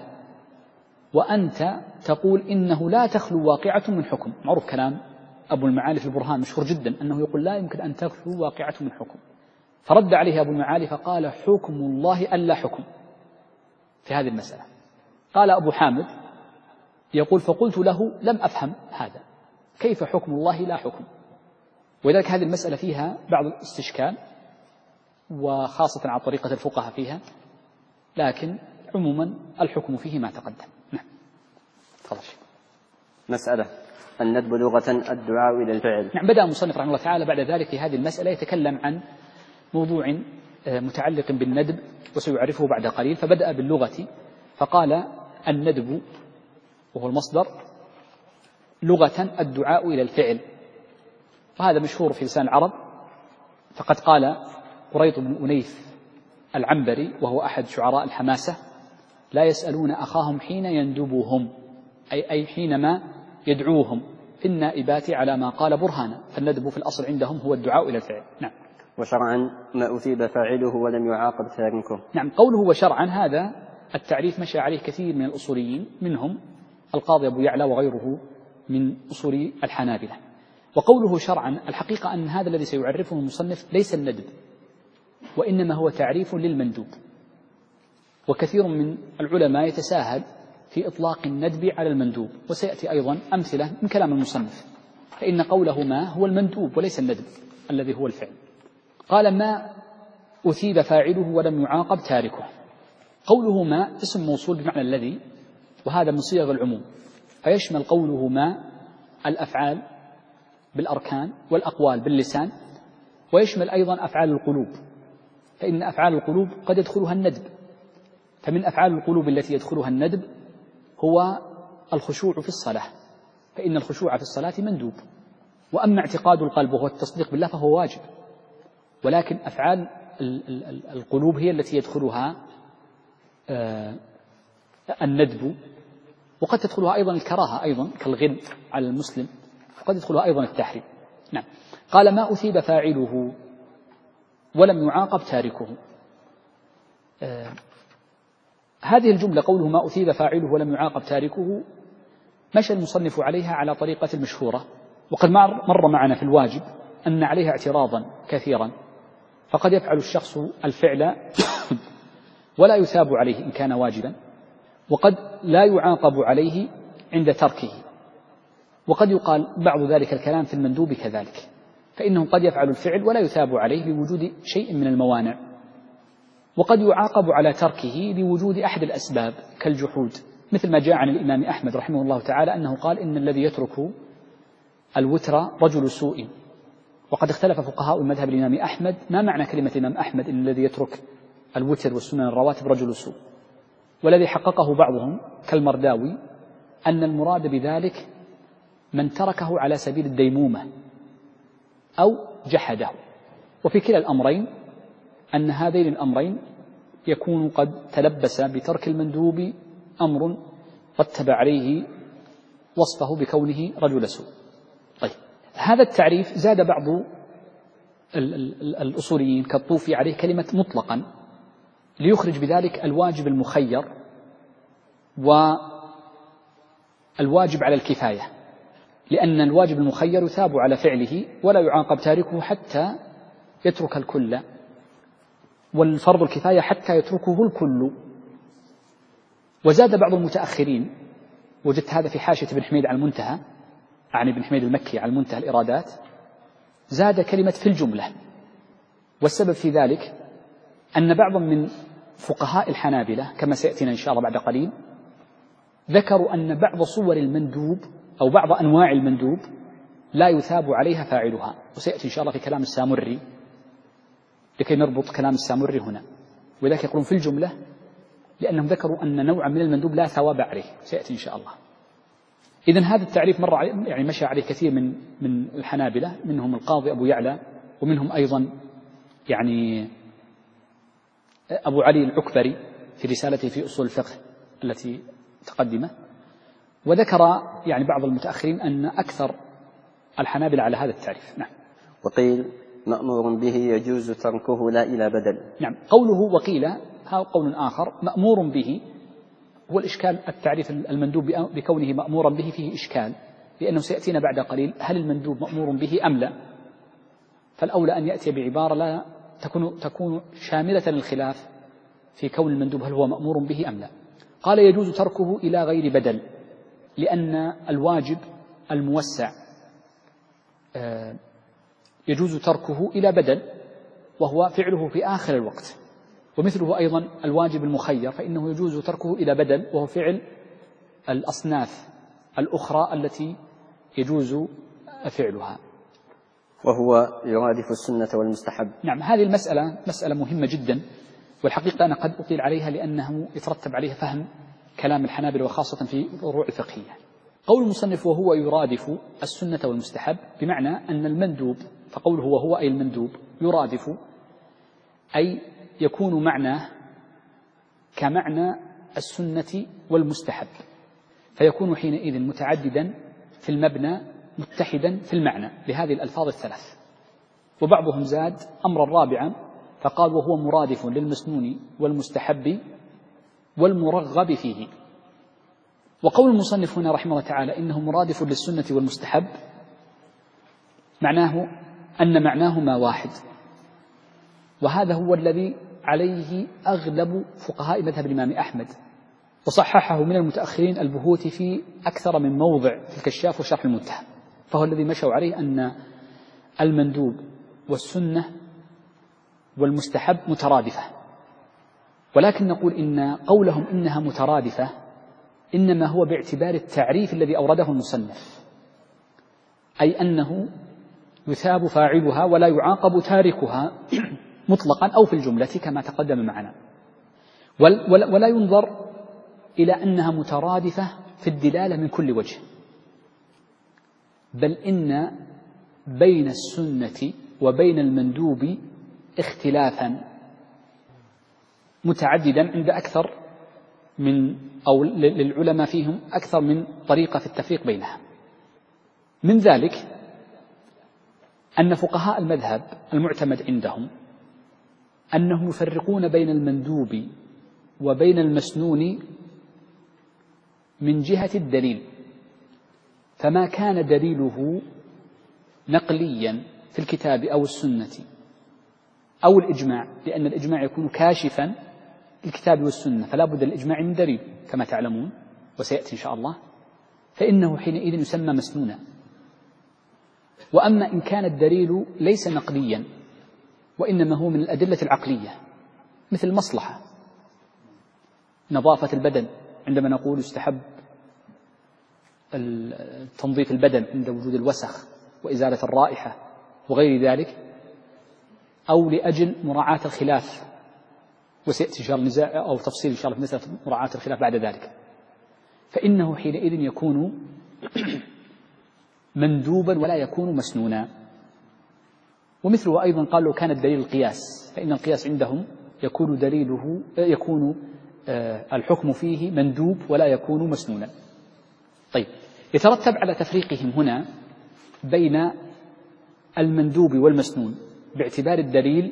وأنت تقول إنه لا تخلو واقعة من حكم؟ معروف كلام أبو المعالي في البرهان مشهور جدا أنه يقول لا يمكن أن تخلو واقعة من حكم. فرد عليه أبو المعالي فقال حكم الله ألا حكم في هذه المسألة. قال أبو حامد يقول فقلت له لم أفهم هذا، كيف حكم الله لا حكم؟ ولذلك هذه المسألة فيها بعض الاستشكال، وخاصة على طريقة الفقهاء فيها، لكن عموما الحكم فيه ما تقدم. نعم. تفضل. مسألة الندب لغة الدعاء إلى الفعل. نعم. بدأ المصنف رحمه الله تعالى بعد ذلك في هذه المسألة يتكلم عن موضوع متعلق بالندب وسيعرفه بعد قليل، فبدأ باللغة فقال الندب وهو المصدر لغة الدعاء إلى الفعل، وهذا مشهور في لسان العرب. فقد قال قريط بن أنيف العنبري وهو أحد شعراء الحماسة لا يسألون أخاهم حين يندبهم، أي, أي حينما يدعوهم في النائبات على ما قال برهانا، فالندب في الأصل عندهم هو الدعاء إلى الفعل. نعم. وشرعا ما أثيب فاعله ولم يعاقب تاركه. نعم. قوله وشرعا هذا التعريف مشى عليه كثير من الأصوليين، منهم القاضي أبو يعلى وغيره من أصول الحنابلة. وقوله شرعا الحقيقة أن هذا الذي سيعرفه المصنف ليس الندب، وإنما هو تعريف للمندوب، وكثير من العلماء يتساهل في إطلاق الندب على المندوب، وسيأتي أيضا أمثلة من كلام المصنف، فإن قوله ما هو المندوب وليس الندب الذي هو الفعل. قال ما أثيب فاعله ولم يعاقب تاركه. قوله ما اسم موصول بمعنى الذي، وهذا من صيغ العموم، فيشمل قوله ما الأفعال بالأركان والأقوال باللسان، ويشمل أيضا أفعال القلوب، فإن أفعال القلوب قد يدخلها الندب، فمن أفعال القلوب التي يدخلها الندب هو الخشوع في الصلاة، فإن الخشوع في الصلاة مندوب. وأما اعتقاد القلب وهو التصديق بالله فهو واجب، ولكن أفعال القلوب هي التي يدخلها الندب، وقد تدخلها أيضا الكراهة أيضا كالغل على المسلم، وقد يدخلها أيضا التحريم. نعم. قال ما أثيب فاعله ولم يعاقب تاركه. آه هذه الجملة قوله ما أثيب فاعله ولم يعاقب تاركه مشى المصنف عليها على طريقة المشهورة، وقد مر معنا في الواجب أن عليها اعتراضا كثيرا، فقد يفعل الشخص الفعل ولا يثاب عليه إن كان واجبا، وقد لا يعاقب عليه عند تركه، وقد يقال بعض ذلك الكلام في المندوب كذلك، فإنه قد يفعل الفعل ولا يثاب عليه لوجود شيء من الموانع، وقد يعاقب على تركه لوجود أحد الأسباب كالجحود، مثل ما جاء عن الإمام أحمد رحمه الله تعالى أنه قال إن الذي يترك الوتر رجل سوء. وقد اختلف فقهاء المذهب الإمام أحمد ما معنى كلمة الإمام أحمد إن الذي يترك الوتر والسنن الرواتب رجل سوء، والذي حققه بعضهم كالمرداوي أن المراد بذلك من تركه على سبيل الديمومة أو جحده، وفي كلا الأمرين أن هذين الأمرين يكون قد تلبس بترك المندوب أمر رتب عليه وصفه بكونه رجل سوء. طيب، هذا التعريف زاد بعض الأصوليين كالطوفي عليه كلمة مطلقا ليخرج بذلك الواجب المخير والواجب على الكفاية، لأن الواجب المخير يثاب على فعله ولا يعاقب تاركه حتى يترك الكل، والفرض الكفاية حتى يتركه الكل. وزاد بعض المتأخرين، وجدت هذا في حاشية ابن حميد على المنتهى، عن ابن حميد المكي على المنتهى الإرادات، زاد كلمة في الجملة، والسبب في ذلك أن بعضا من فقهاء الحنابلة كما سيأتينا إن شاء الله بعد قليل ذكروا أن بعض صور المندوب أو بعض أنواع المندوب لا يثاب عليها فاعلها، وسيأتي إن شاء الله في كلام السامري لكي نربط كلام السامري هنا. ولذلك يقولون في الجملة لأنهم ذكروا أن نوعا من المندوب لا ثواب عليه، سيأتي إن شاء الله. إذن هذا التعريف مر يعني مشى عليه كثير من من الحنابلة، منهم القاضي أبو يعلى، ومنهم أيضا يعني أبو علي العكبري في رسالته في أصول الفقه التي تقدمه. وذكر يعني بعض المتأخرين أن أكثر الحنابلة على هذا التعريف. نعم. وقيل مأمور به يجوز تركه لا إلى بدل. نعم. قوله وقيل هذا قول آخر. مأمور به هو الإشكال، التعريف المندوب بكونه مأمورا به فيه إشكال، لأنه سيأتينا بعد قليل هل المندوب مأمور به أم لا. فالأولى أن يأتي بعبارة لا تكون, تكون شاملة للخلاف في كون المندوب هل هو مأمور به أم لا. قال يجوز تركه إلى غير بدل، لأن الواجب الموسع يجوز تركه إلى بدل وهو فعله في آخر الوقت، ومثله أيضا الواجب المخير فإنه يجوز تركه إلى بدل وهو فعل الأصناف الأخرى التي يجوز فعلها، وهو يرادف السنة والمستحب. نعم. هذه المسألة مسألة مهمة جدا، والحقيقة أنا قد أطيل عليها لأنه يترتب عليها فهم كلام الحنابلة وخاصة في الفروع الفقهية. قول المصنف وهو يرادف السنة والمستحب بمعنى أن المندوب، فقوله وهو أي المندوب يرادف أي يكون معناه كمعنى السنة والمستحب، فيكون حينئذ متعددا في المبنى متحدا في المعنى لهذه الألفاظ الثلاث. وبعضهم زاد أمرا رابعا فقال وهو مرادف للمسنون والمستحب والمرغب فيه. وقول المصنف هنا رحمه الله تعالى إنه مرادف للسنة والمستحب معناه أن معناهما واحد، وهذا هو الذي عليه أغلب فقهاء مذهب الإمام أحمد، وصححه من المتأخرين البهوتي في أكثر من موضع في الكشاف وشرح المنتهى، فهو الذي مشوا عليه أن المندوب والسنة والمستحب مترادفة. ولكن نقول إن قولهم إنها مترادفة إنما هو باعتبار التعريف الذي أورده المصنف، أي أنه يثاب فاعلها ولا يعاقب تاركها مطلقا أو في الجملة كما تقدم معنا، ولا ينظر إلى أنها مترادفة في الدلالة من كل وجه، بل إن بين السنة وبين المندوب اختلافا متعددا عند أكثر من أو للعلماء فيهم أكثر من طريقة في التفريق بينها. من ذلك أن فقهاء المذهب المعتمد عندهم أنهم يفرقون بين المندوب وبين المسنون من جهة الدليل، فما كان دليله نقليا في الكتاب أو السنة أو الإجماع، لأن الإجماع يكون كاشفا للكتاب والسنة فلا بد الإجماع من دليل كما تعلمون وسيأتي إن شاء الله، فإنه حينئذ يسمى مسنونا. وأما إن كان الدليل ليس نقليا وإنما هو من الأدلة العقلية مثل المصلحة، نظافة البدن عندما نقول يستحب تنظيف البدن عند وجود الوسخ وإزالة الرائحة وغير ذلك، أو لأجل مراعاة الخلاف، وسيأتي إن شاء الله نزاع أو تفصيل إن شاء الله في مسألة مراعاة الخلاف بعد ذلك، فإنه حينئذ يكون مندوبا ولا يكون مسنونا. ومثله أيضا قال لو كان الدليل القياس، فإن القياس عندهم يكون دليله يكون الحكم فيه مندوب ولا يكون مسنونا. طيب، يترتب على تفريقهم هنا بين المندوب والمسنون باعتبار الدليل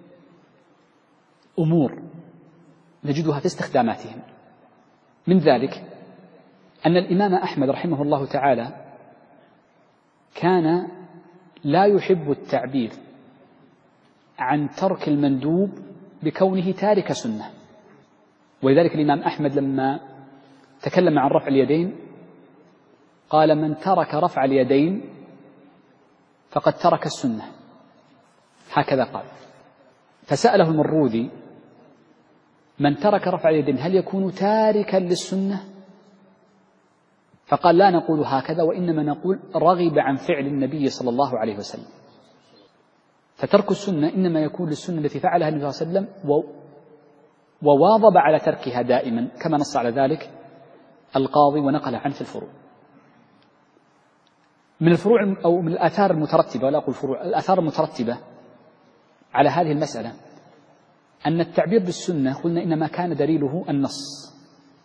أمور نجدها في استخداماتهم. من ذلك أن الإمام أحمد رحمه الله تعالى كان لا يحب التعبير عن ترك المندوب بكونه تارك سنة، ولذلك الإمام أحمد لما تكلم عن رفع اليدين قال من ترك رفع اليدين فقد ترك السنة، هكذا قال. فسأله المروذي من ترك رفع اليدين هل يكون تاركا للسنة؟ فقال لا نقول هكذا، وإنما نقول رغب عن فعل النبي صلى الله عليه وسلم. فترك السنة إنما يكون للسنة التي فعلها النبي صلى الله عليه وسلم وواظب على تركها دائما، كما نص على ذلك القاضي ونقل عنه في الفروع. من الفروع أو من الآثار المترتبة، ولا أقول فروع، الآثار المترتبة على هذه المسألة أن التعبير بالسنة قلنا إنما كان دليله النص،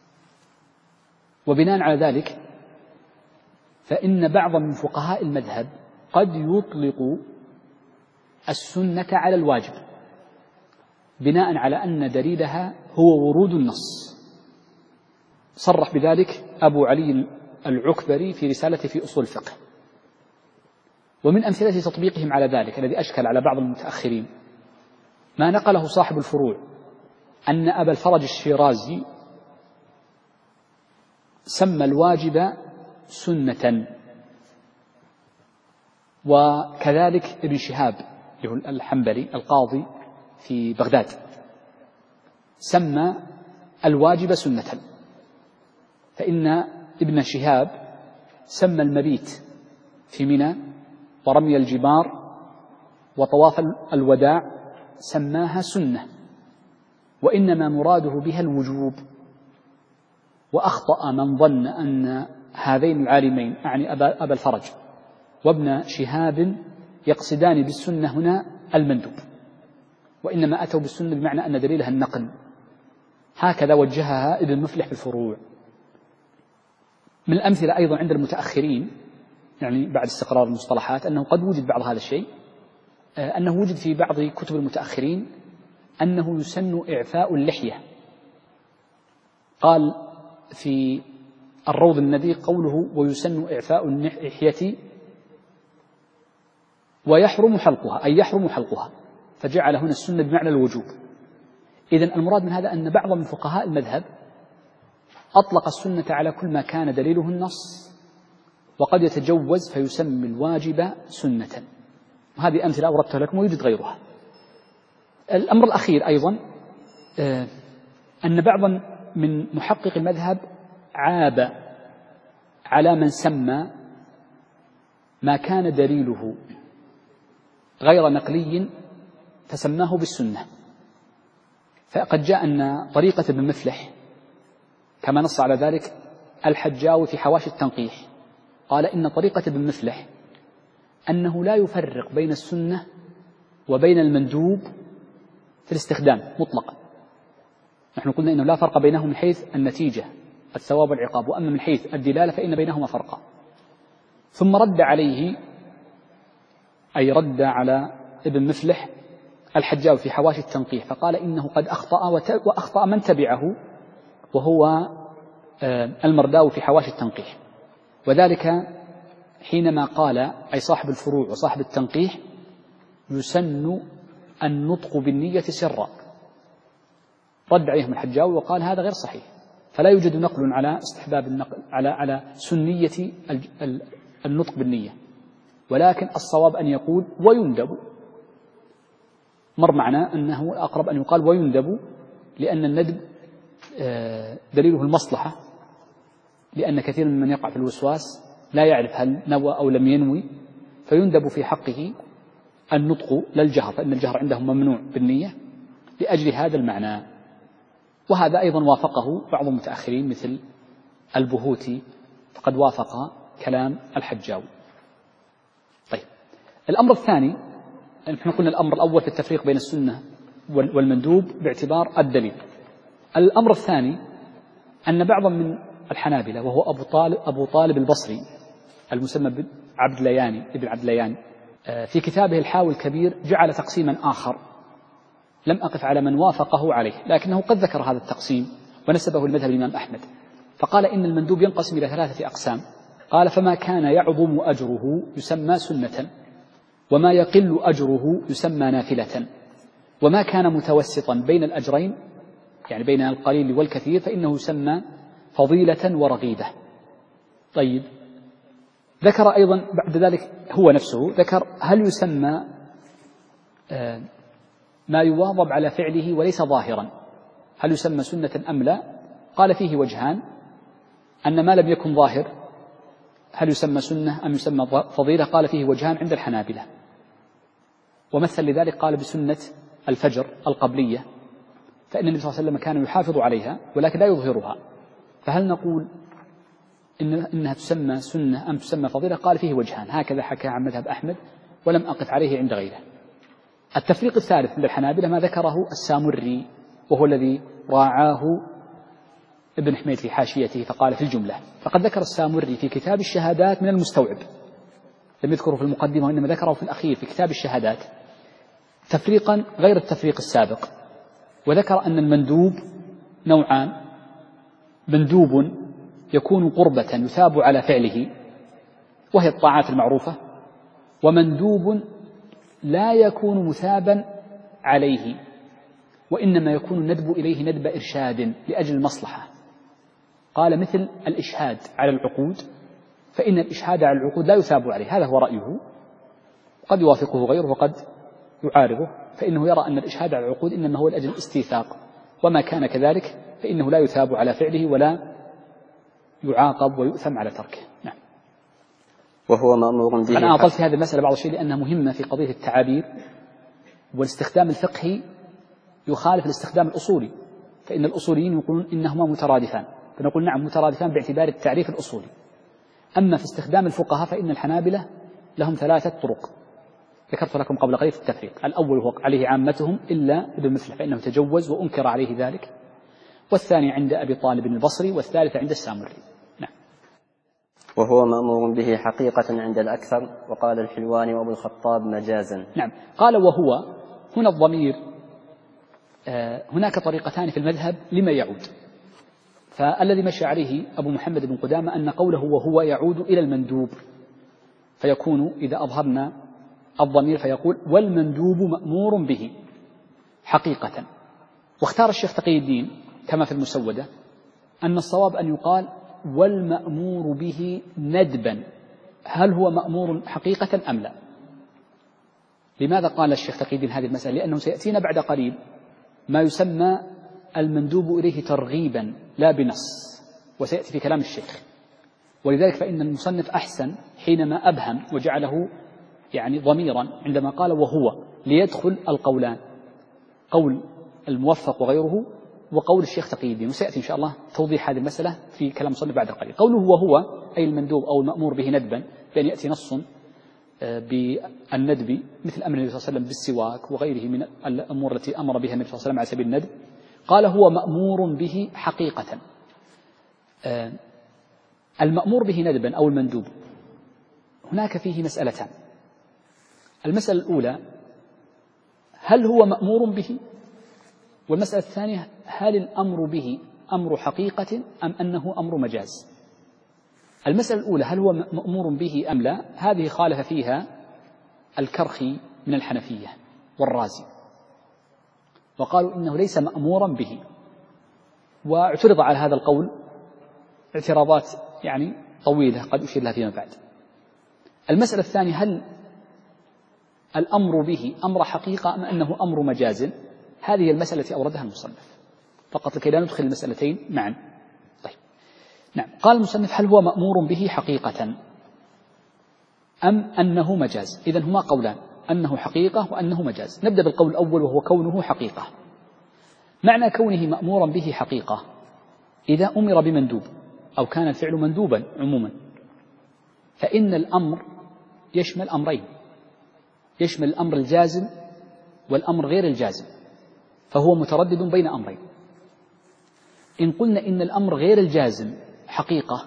وبناء على ذلك فإن بعض من فقهاء المذهب قد يطلق السنة على الواجب بناء على أن دليلها هو ورود النص. صرح بذلك أبو علي العكبري في رسالته في أصول الفقه. ومن أمثلة تطبيقهم على ذلك الذي أشكل على بعض المتأخرين ما نقله صاحب الفروع أن أبا الفرج الشيرازي سمى الواجب سنة، وكذلك ابن شهاب الحنبلي القاضي في بغداد سمى الواجب سنة. فإن ابن شهاب سمى المبيت في منى ورمي الجبار وطواف الوداع سماها سنة، وإنما مراده بها الوجوب. وأخطأ من ظن أن هذين العالمين أعني أبا الفرج وابن شهاب يقصدان بالسنة هنا المندوب، وإنما أتوا بالسنة بمعنى أن دليلها النقل. هكذا وجهها ابن مفلح في الفروع. من الأمثلة أيضا عند المتأخرين يعني بعد استقرار المصطلحات أنه قد وجد بعض هذا الشيء، أنه وجد في بعض كتب المتأخرين أنه يسن إعفاء اللحية. قال في الروض الندي قوله ويسن إعفاء اللحية ويحرم حلقها، أي يحرم حلقها، فجعل هنا السنة بمعنى الوجوب. إذن المراد من هذا أن بعض من فقهاء المذهب أطلق السنة على كل ما كان دليله النص، وقد يتجوز فيسمي الواجب سنة. وهذه أمثلة أوردتها لكم ويوجد غيرها. الأمر الأخير أيضا أن بعضا من محقق المذهب عاب على من سمى ما كان دليله غير نقلي فسماه بالسنة. فقد جاء أن طريقة ابن مفلح كما نص على ذلك الحجاوي في حواشي التنقيح، قال إن طريقة ابن مفلح أنه لا يفرق بين السنة وبين المندوب في الاستخدام مطلقا. نحن قلنا إنه لا فرق بينهم من حيث النتيجة الثواب والعقاب، وأما من حيث الدلالة فإن بينهما فرقا. ثم رد عليه أي رد على ابن مفلح الحجاوي في حواشي التنقيح، فقال إنه قد أخطأ وأخطأ من تبعه وهو المرداوي في حواشي التنقيح، وذلك حينما قال أي صاحب الفروع وصاحب التنقيح يسن النطق بالنية سرا. رد عليهم الحجاوي وقال هذا غير صحيح، فلا يوجد نقل على استحباب النقل على على سنية النطق بالنية، ولكن الصواب أن يقول ويندب. مر معنا أنه أقرب أن يقال ويندب، لأن الندب دليله المصلحة، لأن كثير من يقع في الوسواس لا يعرف هل نوى أو لم ينوي، فيندب في حقه النطق للجهر، فإن الجهر عندهم ممنوع بالنية لأجل هذا المعنى. وهذا أيضا وافقه بعض المتأخرين مثل البهوتي، فقد وافق كلام الحجاوي. طيب، الأمر الثاني، نحن قلنا الأمر الأول في التفريق بين السنة والمندوب باعتبار الدليل. الأمر الثاني أن بعضا من الحنابلة وهو أبو طالب, أبو طالب البصري المسمى عبد لياني ابن عبد لياني في كتابه الحاوي الكبير جعل تقسيما آخر لم أقف على من وافقه عليه، لكنه قد ذكر هذا التقسيم ونسبه المذهب الإمام أحمد. فقال إن المندوب ينقسم إلى ثلاثة أقسام. قال فما كان يعظم أجره يسمى سنة، وما يقل أجره يسمى نافلة، وما كان متوسطا بين الأجرين يعني بين القليل والكثير فإنه يسمى فضيلة ورغيبة. طيب، ذكر أيضا بعد ذلك هو نفسه ذكر هل يسمى آه ما يواظب على فعله وليس ظاهرا هل يسمى سنة أم لا؟ قال فيه وجهان، أن ما لم يكن ظاهر هل يسمى سنة أم يسمى فضيلة؟ قال فيه وجهان عند الحنابلة. ومثل لذلك قال بسنة الفجر القبلية، فإن النبي صلى الله عليه وسلم كان يحافظ عليها ولكن لا يظهرها، فهل نقول إن إنها تسمى سنة أم تسمى فضيلة؟ قال فيه وجهان، هكذا حكى عن مذهب أحمد ولم أقف عليه عند غيره. التفريق الثالث عند الحنابلة ما ذكره السامري، وهو الذي راعاه ابن حميد في حاشيته فقال في الجملة. فقد ذكر السامري في كتاب الشهادات من المستوعب، لم يذكره في المقدمة وإنما ذكره في الأخير في كتاب الشهادات تفريقا غير التفريق السابق، وذكر أن المندوب نوعان: مندوب يكون قربة يثاب على فعله وهي الطاعات المعروفة، ومندوب لا يكون مثابا عليه وإنما يكون الندب إليه ندب إرشاد لأجل المصلحة. قال مثل الإشهاد على العقود، فإن الإشهاد على العقود لا يثاب عليه، هذا هو رأيه، قد يوافقه غيره وقد يعارضه، فإنه يرى أن الإشهاد على العقود إنما هو لأجل الاستيثاق، وما كان كذلك فإنه لا يثاب على فعله ولا يعاقب ويؤثم على تركه. نعم. وهو مأمور به. أنا أطلت في هذه المسألة بعض الشيء لأنها مهمة في قضية التعابير، والاستخدام الفقهي يخالف الاستخدام الأصولي، فإن الأصوليين يقولون إنهما مترادفان، فنقول نعم مترادفان باعتبار التعريف الأصولي. أما في استخدام الفقهاء فإن الحنابلة لهم ثلاثة طرق ذكرت لكم قبل قليل في التفريق. الأول هو عليه عامتهم إلا ابن مفلح فإنه تجوز وأنكر عليه ذلك، والثاني عند أبي طالب البصري، والثالث عند السامري. نعم. وهو مأمور به حقيقة عند الأكثر، وقال الحلواني وأبو الخطاب مجازا. نعم. قال وهو هنا الضمير آه هناك طريقتان في المذهب لما يعود، فالذي مشى عليه أبو محمد بن قدامة أن قوله وهو يعود إلى المندوب، فيكون إذا أظهرنا الضمير فيقول والمندوب مأمور به حقيقة. واختار الشيخ تقي الدين كما في المسودة أن الصواب أن يقال والمأمور به ندبا، هل هو مأمور حقيقة أم لا؟ لماذا قال الشيخ تقي الدين هذه المسألة؟ لأنه سيأتينا بعد قريب ما يسمى المندوب إليه ترغيبا لا بنص، وسيأتي في كلام الشيخ، ولذلك فإن المصنف أحسن حينما أبهم وجعله يعني ضميرا عندما قال وهو، ليدخل القولان، قول الموفق وغيره وقول الشيخ تقي الدين، وسيأتي إن شاء الله توضيح هذه المسألة في كلام المصنف بعد قليل. قوله وهو أي المندوب أو المأمور به ندبا، بأن يأتي نص بالندب مثل أمر النبي صلى الله عليه وسلم بالسواك وغيره من الأمور التي أمر بها النبي صلى الله عليه وسلم على سبيل الندب. قال هو مأمور به حقيقة. المأمور به ندبا أو المندوب هناك فيه مسألتان. المسألة الأولى هل هو مأمور به، والمسألة الثانية هل الأمر به أمر حقيقة أم أنه أمر مجاز. المسألة الأولى هل هو مأمور به أم لا، هذه خالف فيها الكرخي من الحنفية والرازي، وقالوا إنه ليس مأمورا به، واعترض على هذا القول اعتراضات يعني طويلة قد أشير لها فيما بعد. المسألة الثانية هل الأمر به أمر حقيقة أم أنه أمر مجاز، هذه المسألة التي أوردها المصنف فقط لكي لا ندخل المسألتين معا. طيب. نعم. قال المصنف هل هو مأمور به حقيقة أم أنه مجاز؟ إذن هما قولان، أنه حقيقة وأنه مجاز. نبدأ بالقول الأول وهو كونه حقيقة. معنى كونه مأمورا به حقيقة إذا أمر بمندوب أو كان الفعل مندوبا عموما، فإن الأمر يشمل أمرين، يشمل الأمر الجازم والأمر غير الجازم، فهو متردد بين أمرين. إن قلنا إن الأمر غير الجازم حقيقة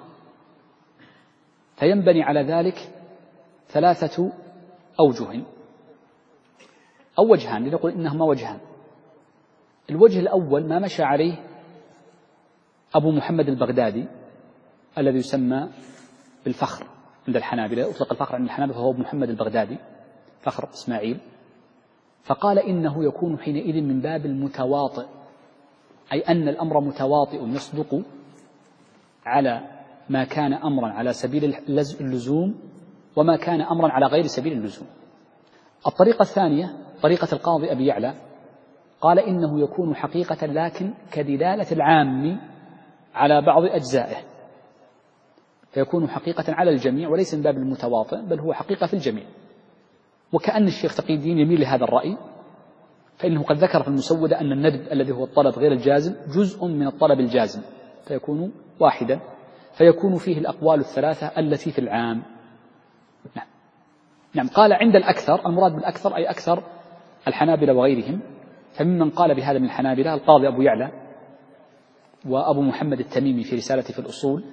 فينبني على ذلك ثلاثة أوجه أو وجهان، لنقول إنهما وجهان. الوجه الأول ما مشى عليه أبو محمد البغدادي الذي يسمى بالفخر عند الحنابلة، أطلق الفخر عند الحنابلة فهو أبو محمد البغدادي فخر إسماعيل، فقال إنه يكون حينئذ من باب المتواطئ، أي أن الأمر متواطئ يصدق على ما كان أمرا على سبيل اللزوم وما كان أمرا على غير سبيل اللزوم. الطريقة الثانية طريقة القاضي أبي يعلى، قال إنه يكون حقيقة لكن كدلالة العام على بعض أجزائه، فيكون حقيقة على الجميع وليس من باب المتواطئ بل هو حقيقة في الجميع. وكأن الشيخ تقي الدين يميل لهذا الرأي، فإنه قد ذكر في المسودة أن الندب الذي هو الطلب غير الجازم جزء من الطلب الجازم فيكون واحدا، فيكون فيه الأقوال الثلاثة التي في العام. نعم. نعم. قال عند الأكثر، المراد بالأكثر أي أكثر الحنابلة وغيرهم، فممن قال بهذا من الحنابلة القاضي أبو يعلى وأبو محمد التميمي في رسالته في الأصول،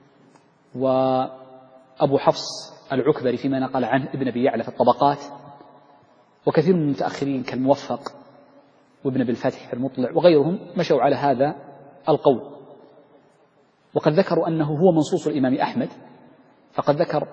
وأبو حفص العكبري فيما نقل عنه ابن أبي يعلى في الطبقات، وكثير من المتأخرين كالموفق وابن أبي الفتح في المطلع وغيرهم مشوا على هذا القول. وقد ذكروا أنه هو منصوص الإمام أحمد، فقد ذكر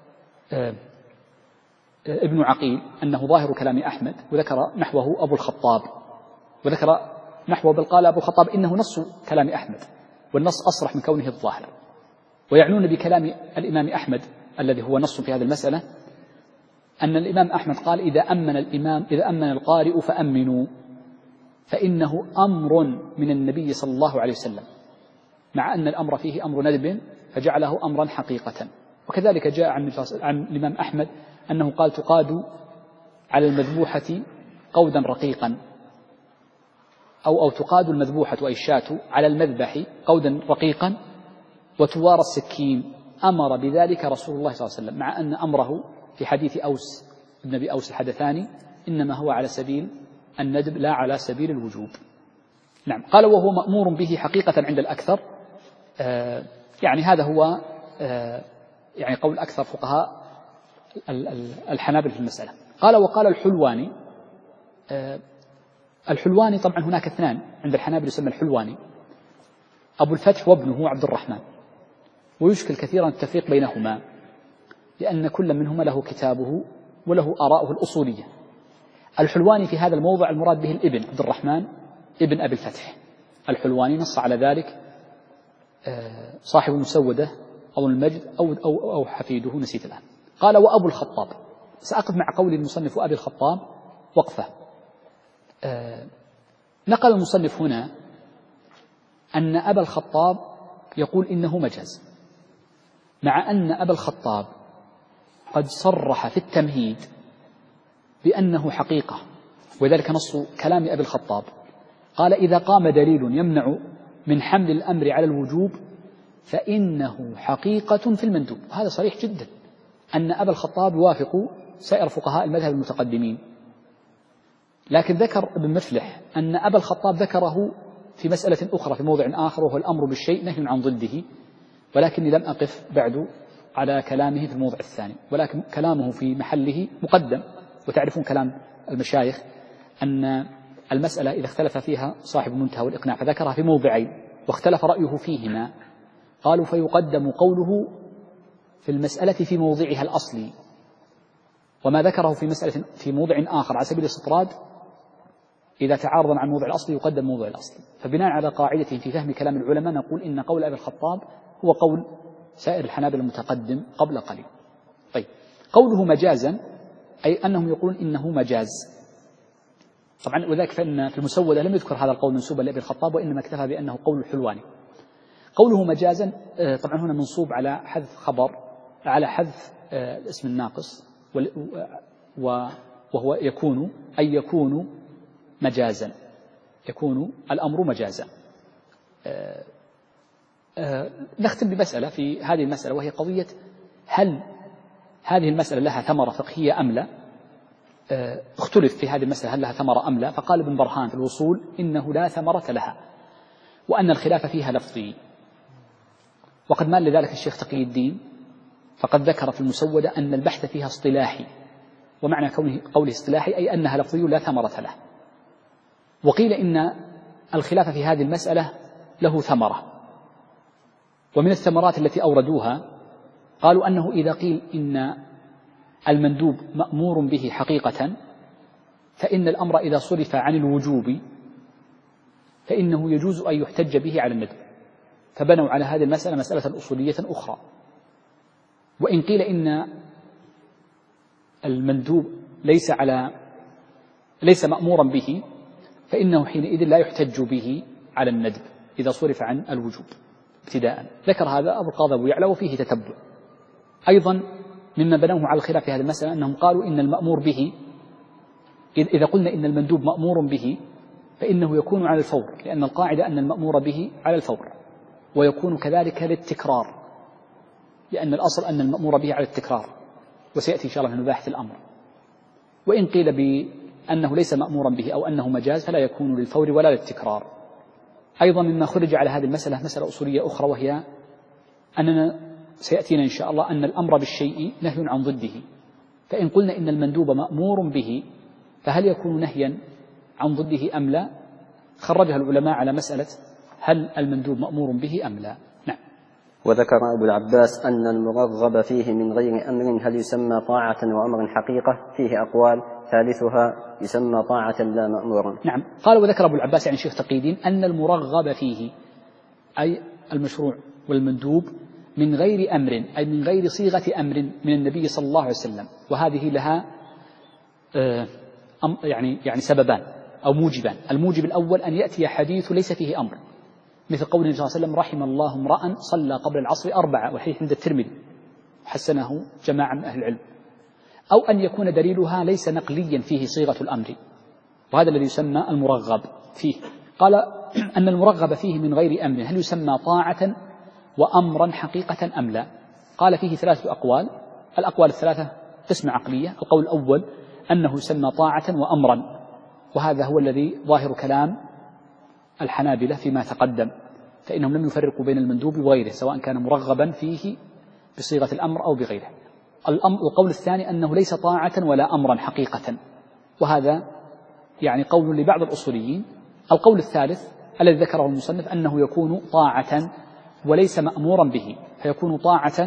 ابن عقيل أنه ظاهر كلام أحمد، وذكر نحوه أبو الخطاب، وذكر نحوه بل قال أبو الخطاب إنه نص كلام أحمد، والنص أصرح من كونه الظاهر. ويعنون بكلام الإمام أحمد الذي هو نص في هذه المسألة أن الإمام أحمد قال إذا أمن الإمام إذا أمن القارئ فأمنوا، فإنه أمر من النبي صلى الله عليه وسلم، مع أن الأمر فيه أمر ندب فجعله أمرا حقيقة. وكذلك جاء عن عن الإمام أحمد أنه قال تقاد على المذبوحة قودا رقيقا، أو أو تقاد المذبوحة أي الشاة على المذبح قودا رقيقا وتوارى السكين، أمر بذلك رسول الله صلى الله عليه وسلم، مع أن أمره في حديث أوس ابن أبي أوس الحدثاني إنما هو على سبيل الندب لا على سبيل الوجوب. نعم. قال وهو مأمور به حقيقة عند الأكثر، آه يعني هذا هو آه يعني قول أكثر فقهاء الحنابلة في المسألة. قال وقال الحلواني، آه الحلواني طبعا هناك اثنان عند الحنابلة يسمى الحلواني، أبو الفتح وابنه عبد الرحمن، ويشكل كثيرا التفريق بينهما لأن كل منهما له كتابه وله آراءه الأصولية. الحلواني في هذا الموضع المراد به الابن عبد الرحمن ابن أبي الفتح، الحلواني نص على ذلك صاحب المسودة أو المجد أو, أو, أو حفيده نسيت الآن. قال وأبو الخطاب، سأقف مع قول المصنف أبي الخطاب وقفة. نقل المصنف هنا أن أبا الخطاب يقول إنه مجاز، مع أن أبا الخطاب قد صرح في التمهيد بأنه حقيقة، وذلك نص كلام أبي الخطاب. قال إذا قام دليل يمنع من حمل الأمر على الوجوب فإنه حقيقة في المندوب. هذا صريح جدا أن أبا الخطاب يوافق سائر فقهاء المذهب المتقدمين. لكن ذكر ابن مفلح أن أبا الخطاب ذكره في مسألة أخرى في موضع آخر، وهو الأمر بالشيء نهي عن ضده، ولكني لم أقف بعد على كلامه في الموضع الثاني، ولكن كلامه في محله مقدم. وتعرفون كلام المشايخ أن المسألة إذا اختلف فيها صاحب المنتهى والإقناع فذكرها في موضعين واختلف رأيه فيهما، قالوا فيقدم قوله في المسألة في موضعها الأصلي، وما ذكره في مسألة في موضع آخر على سبيل الاستطراد إذا تعارض عن موضع الأصل يقدم موضع الأصل. فبناء على قاعدته في فهم كلام العلماء نقول إن قول أبي الخطاب هو قول سائر الحنابلة المتقدم قبل قليل. طيب، قوله مجازا أي أنهم يقولون إنه مجاز طبعا، وذلك فإن في المسودة لم يذكر هذا القول منسوبا لأبي الخطاب، وإنما اكتفى بأنه قول الحلواني. قوله مجازا طبعا هنا منصوب على حذف خبر، على حذف الاسم الناقص، وهو يكون أي يكون مجازا، يكون الأمر مجازا. نختم بمسألة في هذه المسألة، وهي قضية هل هذه المسألة لها ثمرة فقهية أم لا؟ اختلف في هذه المسألة هل لها ثمرة أم لا، فقال ابن برهان في الوصول إنه لا ثمرة لها، وأن الخلاف فيها لفظي. وقد مال لذلك الشيخ تقي الدين، فقد ذكر في المسودة أن البحث فيها اصطلاحي، ومعنى كونه قوله اصطلاحي أي أنها لفظي لا ثمرة له. وقيل إن الخلاف في هذه المسألة له ثمرة، ومن الثمرات التي أوردوها قالوا أنه إذا قيل إن المندوب مأمور به حقيقة فإن الأمر إذا صرف عن الوجوب فإنه يجوز أن يحتج به على الندب، فبنوا على هذه المسألة مسألة أصولية أخرى. وإن قيل إن المندوب ليس على ليس مأمورا به فإنه حينئذ لا يحتج به على الندب إذا صرف عن الوجوب ابتداء. ذكر هذا أبو القاضي أبو يعلى وفيه تتبع. أيضا مما بنوه على الخلاف في هذه المسألة أنهم قالوا إن المأمور به، إذا قلنا إن المندوب مأمور به فإنه يكون على الفور، لأن القاعدة أن المأمور به على الفور، ويكون كذلك للتكرار، لأن الأصل أن المأمور به على التكرار، وسيأتي إن شاء الله في مباحث الأمر. وإن قيل بأنه ليس مأمورا به أو أنه مجاز فلا يكون للفور ولا للتكرار. أيضا مما خرج على هذه المسألة مسألة أصولية أخرى، وهي أننا سيأتينا إن شاء الله أن الأمر بالشيء نهي عن ضده، فإن قلنا إن المندوب مأمور به فهل يكون نهيا عن ضده أم لا؟ خرجها العلماء على مسألة هل المندوب مأمور به أم لا. نعم. وذكر أبو العباس أن المرغب فيه من غير أمر هل يسمى طاعة وأمر حقيقة؟ فيه أقوال، ثالثها يسمى طاعة لا مأمورا. نعم. قال وذكر أبو العباس يعني شيخ تقي الدين أن المرغب فيه أي المشروع والمندوب من غير أمر، أي من غير صيغة أمر من النبي صلى الله عليه وسلم، وهذه لها يعني يعني سببان أو موجبان. الموجب الأول أن يأتي حديث ليس فيه أمر، مثل قول النبي صلى الله عليه وسلم رحم الله امرأ صلى قبل العصر أربعة، وحديث عند الترمذي حسنه جماعة من أهل العلم. أو أن يكون دليلها ليس نقليا فيه صيغة الأمر، وهذا الذي يسمى المرغب فيه. قال أن المرغب فيه من غير أمر هل يسمى طاعة وأمرا حقيقة أم لا؟ قال فيه ثلاثة أقوال. الأقوال الثلاثة قسم عقلية. القول الأول أنه يسمى طاعة وأمرا، وهذا هو الذي ظاهر كلام الحنابلة فيما تقدم، فإنهم لم يفرقوا بين المندوب وغيره سواء كان مرغبا فيه بصيغة الأمر أو بغيره. القول الثاني أنه ليس طاعة ولا أمرا حقيقة، وهذا يعني قول لبعض الأصوليين. القول الثالث الذي ذكره المصنف أنه يكون طاعة وليس مأمورا به، فيكون طاعة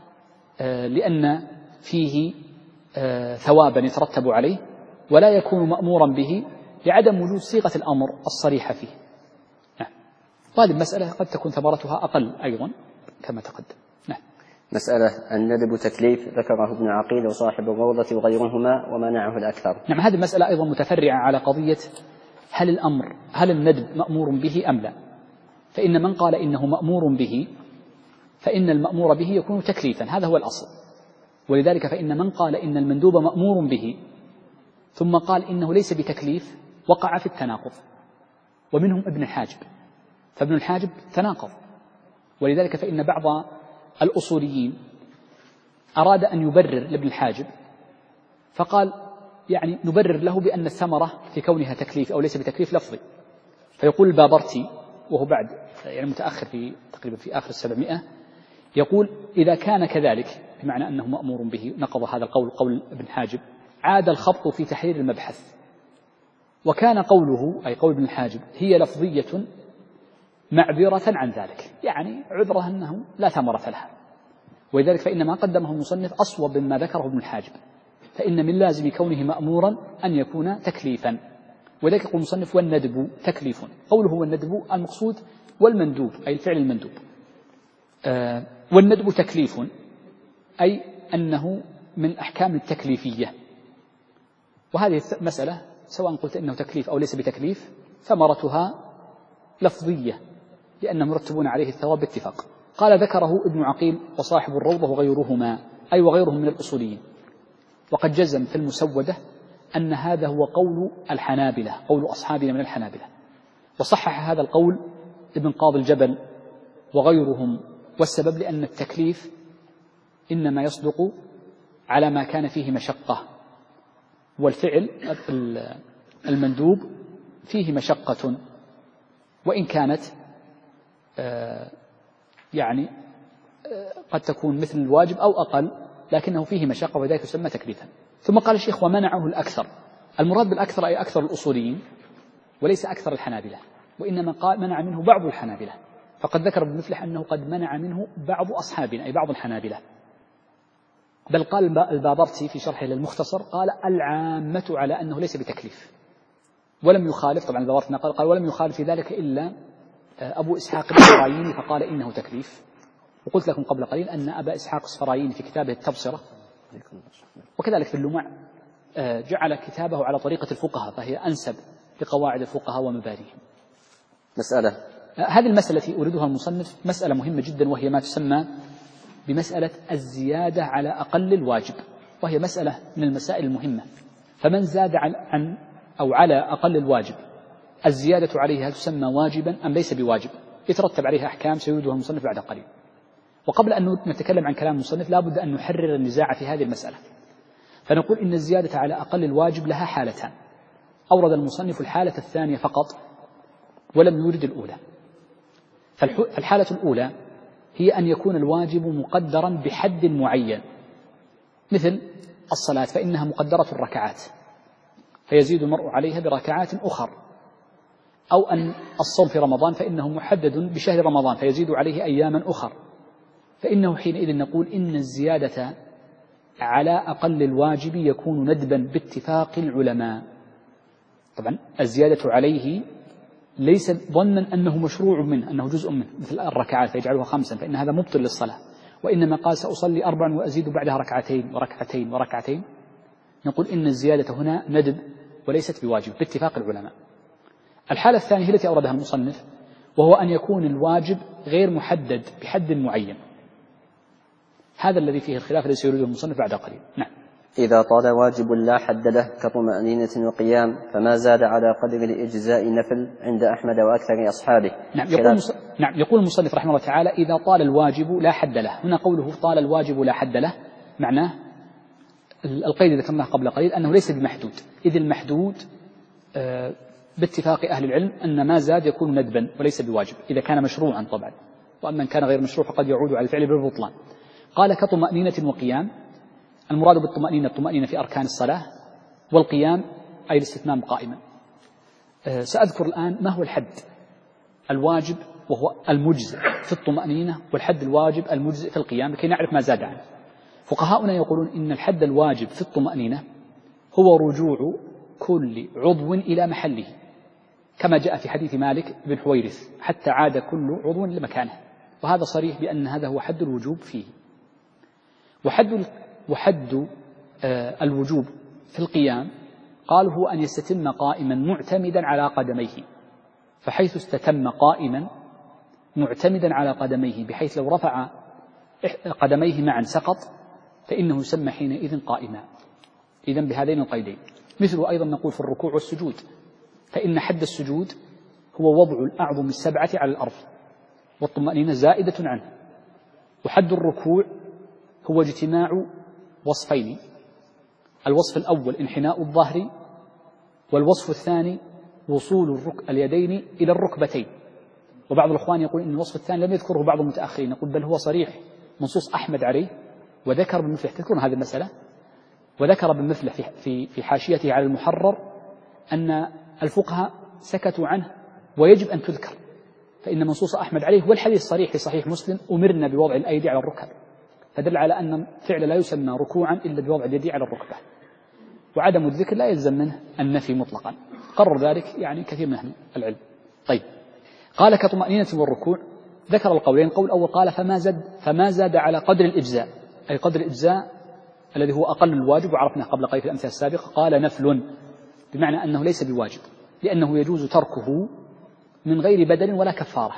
لأن فيه ثوابا يترتب عليه، ولا يكون مأمورا به لعدم وجود صيغة الأمر الصريحة فيه. نعم. وهذه المسألة قد تكون ثمرتها أقل أيضا كما تقدم. نعم. مسألة الندب تكليف ذكره ابن عقيل وصاحب الروضة وغيرهما ومنعه الأكثر. نعم. هذه المسألة أيضا متفرعة على قضية هل الأمر هل الندب مأمور به أم لا. فإن من قال إنه مأمور به فإن المأمور به يكون تكليفا، هذا هو الأصل. ولذلك فإن من قال إن المندوب مأمور به ثم قال إنه ليس بتكليف وقع في التناقض، ومنهم ابن الحاجب. فابن الحاجب تناقض، ولذلك فإن بعض الأصوليين أراد أن يبرر لابن الحاجب فقال يعني نبرر له بأن الثمرة في كونها تكليف أو ليس بتكليف لفظي. فيقول البابرتي وهو بعد يعني متأخر في تقريبا في آخر السبعمائة، يقول إذا كان كذلك بمعنى أنه مأمور به، نقض هذا القول قول ابن حاجب، عاد الخبط في تحرير المبحث. وكان قوله أي قول ابن الحاجب هي لفظية معذرة عن ذلك، يعني عذره أنه لا ثمرة لها. ولذلك فإن ما قدمه المصنف أصوب مما ذكره ابن الحاجب، فإن من لازم كونه مأمورا أن يكون تكليفا. وذلك يقول المصنف والندب تكليف. قوله والندب المقصود والمندوب أي الفعل المندوب. آه والندب تكليف أي أنه من أحكام التكليفية. وهذه مسألة سواء قلت إنه تكليف أو ليس بتكليف ثمرتها لفظية، لأنهم مرتبون عليه الثواب باتفاق. قال ذكره ابن عقيل وصاحب الروضة وغيرهما أي وغيرهم من الأصوليين. وقد جزم في المسودة أن هذا هو قول الحنابلة، قول أصحابنا من الحنابلة. وصحح هذا القول ابن قاضي الجبل وغيرهم، والسبب لأن التكليف إنما يصدق على ما كان فيه مشقة، والفعل المندوب فيه مشقة وإن كانت يعني قد تكون مثل الواجب أو أقل، لكنه فيه مشقة وذلك يسمى تكليفا. ثم قال الشيخ ومنعه الأكثر. المراد بالأكثر أي أكثر الأصوليين وليس أكثر الحنابلة، وإنما قال منع منه بعض الحنابلة. فقد ذكر ابن مفلح أنه قد منع منه بعض أصحابنا أي بعض الحنابلة. بل قال البابرتي في شرحه للمختصر قال العامة على أنه ليس بتكليف، ولم يخالف طبعا البابرتي قال قال ولم يخالف في ذلك إلا أبو إسحاق السفرايني فقال إنه تكليف. وقلت لكم قبل قليل أن أبا إسحاق السفرايني في كتابه التبصرة وكذلك في اللمع جعل كتابه على طريقة الفقهاء، فهي أنسب لقواعد الفقهاء ومبادئهم. مسألة هذه المسألة التي أريدها المصنف مسألة مهمة جدا، وهي ما تسمى بمسألة الزيادة على أقل الواجب، وهي مسألة من المسائل المهمة. فمن زاد عن أو على أقل الواجب الزيادة عليها تسمى واجبا أم ليس بواجب؟ يترتب عليها أحكام سيردها المصنف بعد قليل. وقبل أن نتكلم عن كلام المصنف لا بد أن نحرر النزاع في هذه المسألة. فنقول إن الزيادة على أقل الواجب لها حالتان، أورد المصنف الحالة الثانية فقط ولم يورد الأولى. فالحالة الأولى هي أن يكون الواجب مقدرا بحد معين، مثل الصلاة فإنها مقدرة الركعات فيزيد المرء عليها بركعات أخر، أو أن الصوم في رمضان فإنه محدد بشهر رمضان فيزيد عليه أياما أخر، فإنه حينئذ نقول إن الزيادة على أقل الواجب يكون ندبا باتفاق العلماء. طبعا الزيادة عليه ليس ظنا أنه مشروع منه، أنه جزء منه، مثل الركعات فيجعلها خمسا فإن هذا مبطل للصلاة، وإنما قال سأصلي أربعا وأزيد بعدها ركعتين وركعتين وركعتين. نقول إن الزيادة هنا ندب وليست بواجب باتفاق العلماء. الحالة الثانية هي التي أوردها المصنف، وهو أن يكون الواجب غير محدد بحد معين. هذا الذي فيه الخلاف الذي سيريده المصنف بعد قليل. نعم. إذا طال واجب لا حد له كطمأنينة وقيام فما زاد على قدر الإجزاء نفل عند أحمد وأكثر أصحابه. نعم يقول, مص... نعم يقول المصنف رحمه الله تعالى إذا طال الواجب لا حد له. هنا قوله طال الواجب لا حد له معناه القيد الذي ذكرناه قبل قليل أنه ليس بمحدود، إذ المحدود آه باتفاق أهل العلم أن ما زاد يكون ندبا وليس بواجب إذا كان مشروعا طبعا، وأما كان غير مشروع فقد يعود على الفعل بالبطلان. قال كطمأنينة وقيام، المراد بالطمأنينة الطمأنينة في أركان الصلاة، والقيام أي الاستتمام قائما. أه سأذكر الآن ما هو الحد الواجب وهو المجزئ في الطمأنينة، والحد الواجب المجزئ في القيام لكي نعرف ما زاد عنه. فقهاؤنا يقولون إن الحد الواجب في الطمأنينة هو رجوع كل عضو إلى محله، كما جاء في حديث مالك بن حويرث حتى عاد كل عضو لمكانه، وهذا صريح بأن هذا هو حد الوجوب فيه. وحد وحد آه الوجوب في القيام قالوا هو أن يستتم قائما معتمدا على قدميه، فحيث استتم قائما معتمدا على قدميه بحيث لو رفع قدميه معا سقط فإنه يسمى حينئذ قائما. إذن بهذين القيدين. مثل أيضا نقول في الركوع والسجود، فإن حد السجود هو وضع الأعظم السبعة على الأرض والطمأنينة زائدة عنه. وحد الركوع هو اجتماع وصفين، الوصف الأول انحناء الظهر، والوصف الثاني وصول الرك... اليدين إلى الركبتين. وبعض الأخوان يقول إن الوصف الثاني لم يذكره بعض المتأخرين، يقول بل هو صريح منصوص أحمد عليه، وذكر بمثله. تذكرون هذه المسألة؟ وذكر بمثله في, في, في حاشيته على المحرر أن الفقهاء سكتوا عنه ويجب أن تذكر، فإن منصوص أحمد عليه والحديث صريح في صحيح مسلم أمرنا بوضع الأيدي على الركب، فدل على أن فعل لا يسمى ركوعا إلا بوضع اليد على الركبة، وعدم الذكر لا يلزم منه النفي مطلقا. قرر ذلك يعني كثير من أهل العلم. طيب، قال كطمأنينة والركوع، ذكر القولين. قول أول قال فما زاد فما زاد على قدر الإجزاء، أي قدر الإجزاء الذي هو أقل الواجب، وعرفناه قبل قليل في الأمثلة السابقة. قال نفل، بمعنى أنه ليس بواجب، لأنه يجوز تركه من غير بدل ولا كفارة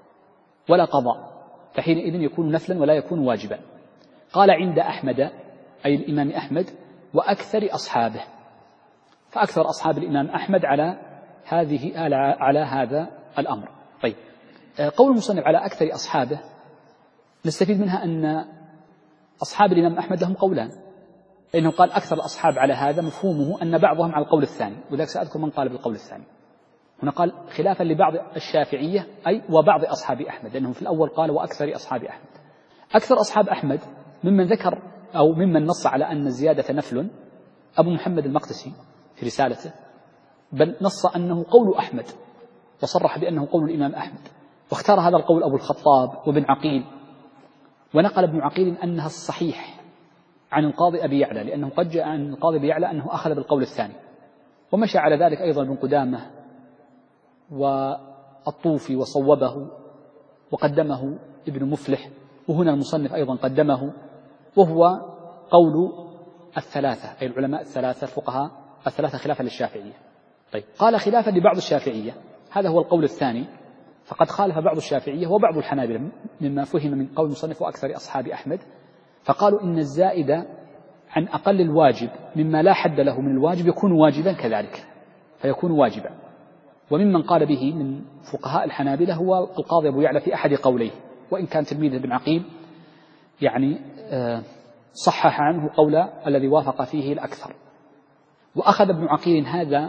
ولا قضاء، فحينئذ يكون نفلا ولا يكون واجبا. قال عند أحمد، أي الإمام أحمد، وأكثر أصحابه، فأكثر أصحاب الإمام أحمد على هذه على هذا الأمر. طيب، قول المصنف على أكثر أصحابه نستفيد منها أن أصحاب الإمام أحمد لهم قولان، لأنه قال أكثر الأصحاب على هذا مفهومه أن بعضهم على القول الثاني، وذلك سأذكر من قال بالقول الثاني. هنا قال خلافا لبعض الشافعية أي وبعض أصحاب أحمد، لأنه في الأول قال وأكثر أصحاب أحمد. أكثر أصحاب أحمد ممن ذكر أو ممن نص على أن الزيادة نفل أبو محمد المقدسي في رسالته، بل نص أنه قول أحمد وصرح بأنه قول الإمام أحمد، واختار هذا القول أبو الخطاب وابن عقيل، ونقل ابن عقيل أنها الصحيح عن القاضي أبي يعلى، لأنه قد جاء عن القاضي أبي يعلى أنه أخذ بالقول الثاني، ومشى على ذلك أيضا ابن قدامة والطوفي وصوبه وقدمه ابن مفلح، وهنا المصنف أيضا قدمه، وهو قول الثلاثة أي العلماء الثلاثة الفقهاء الثلاثة خلافا للشافعية. طيب، قال خلافا لبعض الشافعية، هذا هو القول الثاني، فقد خالف بعض الشافعية وبعض الحنابلة مما فهم من قول المصنف وأكثر أصحاب أحمد، فقالوا إن الزائد عن أقل الواجب مما لا حد له من الواجب يكون واجبا كذلك، فيكون واجبا. وممن قال به من فقهاء الحنابلة هو القاضي أبو يعلى في أحد قوليه، وإن كان تلميذه ابن عقيل يعني صحح عنه قول الذي وافق فيه الأكثر. وأخذ ابن عقيل هذا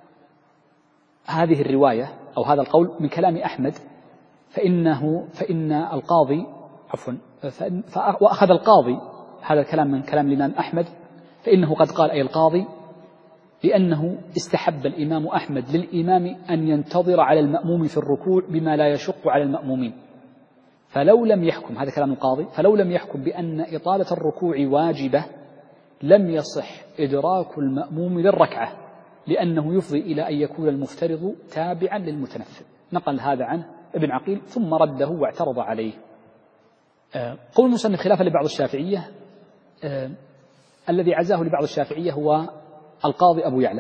هذه الرواية أو هذا القول من كلام أحمد، فإنه فإن القاضي عفوا وأخذ القاضي هذا الكلام من كلام الإمام أحمد، فإنه قد قال أي القاضي بأنه استحب الإمام أحمد للإمام أن ينتظر على المأموم في الركوع بما لا يشق على المأمومين، فلو لم يحكم هذا كلام القاضي فلو لم يحكم بأن إطالة الركوع واجبة لم يصح إدراك المأموم للركعة، لأنه يفضي إلى أن يكون المفترض تابعا للمتنفل. نقل هذا عنه ابن عقيل ثم رده واعترض عليه. قول المصنف خلافا لبعض الشافعية، آه الذي عزاه لبعض الشافعية هو القاضي أبو يعلى،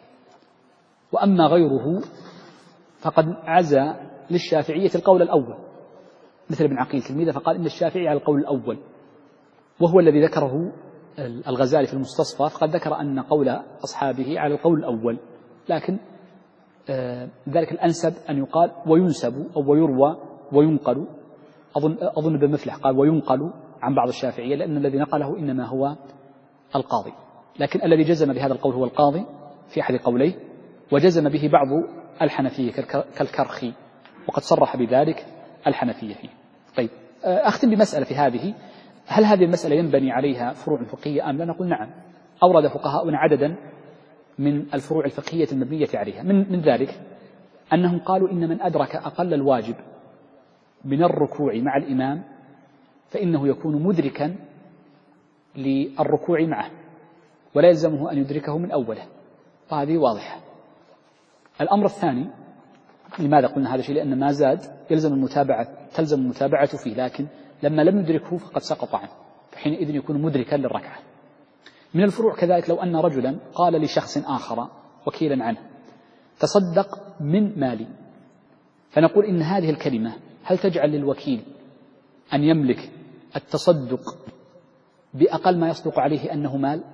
وأما غيره فقد عزى للشافعية القول الأول مثل ابن عقيل تلميذه، فقال إن الشافعي على القول الأول، وهو الذي ذكره الغزالي في المستصفى، فقد ذكر أن قول أصحابه على القول الأول، لكن آه ذلك الأنسب أن يقال وينسب أو ويروى وينقل، أظن, أظن بمفلح قال وينقل عن بعض الشافعية، لأن الذي نقله إنما هو القاضي، لكن الذي جزم بهذا القول هو القاضي في أحد قوليه، وجزم به بعض الحنفية كالكرخي، وقد صرح بذلك الحنفية فيه. طيب أختم بمسألة في هذه، هل هذه المسألة ينبني عليها فروع فقهية أم لا؟ نقول نعم، أورد فقهاؤنا عددا من الفروع الفقهية المبنية عليها، من, من ذلك أنهم قالوا إن من أدرك أقل الواجب من الركوع مع الإمام فإنه يكون مدركا للركوع معه ولا يلزمه أن يدركه من أوله، وهذه واضحة. الأمر الثاني، لماذا قلنا هذا الشيء؟ لأن ما زاد يلزم المتابعة تلزم المتابعة فيه، لكن لما لم يدركه فقد سقط عنه، فحينئذ يكون مدركا للركعة. من الفروع كذلك لو أن رجلا قال لشخص آخر وكيلا عنه تصدق من مالي، فنقول إن هذه الكلمة هل تجعل للوكيل أن يملك التصدق بأقل ما يصدق عليه أنه مال،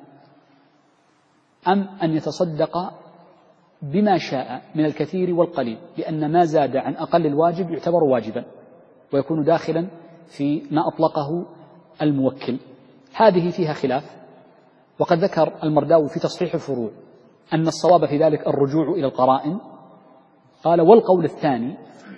أم أن يتصدق بما شاء من الكثير والقليل، لأن ما زاد عن أقل الواجب يعتبر واجبا ويكون داخلا في ما أطلقه الموكل؟ هذه فيها خلاف، وقد ذكر المرداوي في تصحيح الفروع أن الصواب في ذلك الرجوع إلى القرائن. قال والقول الثاني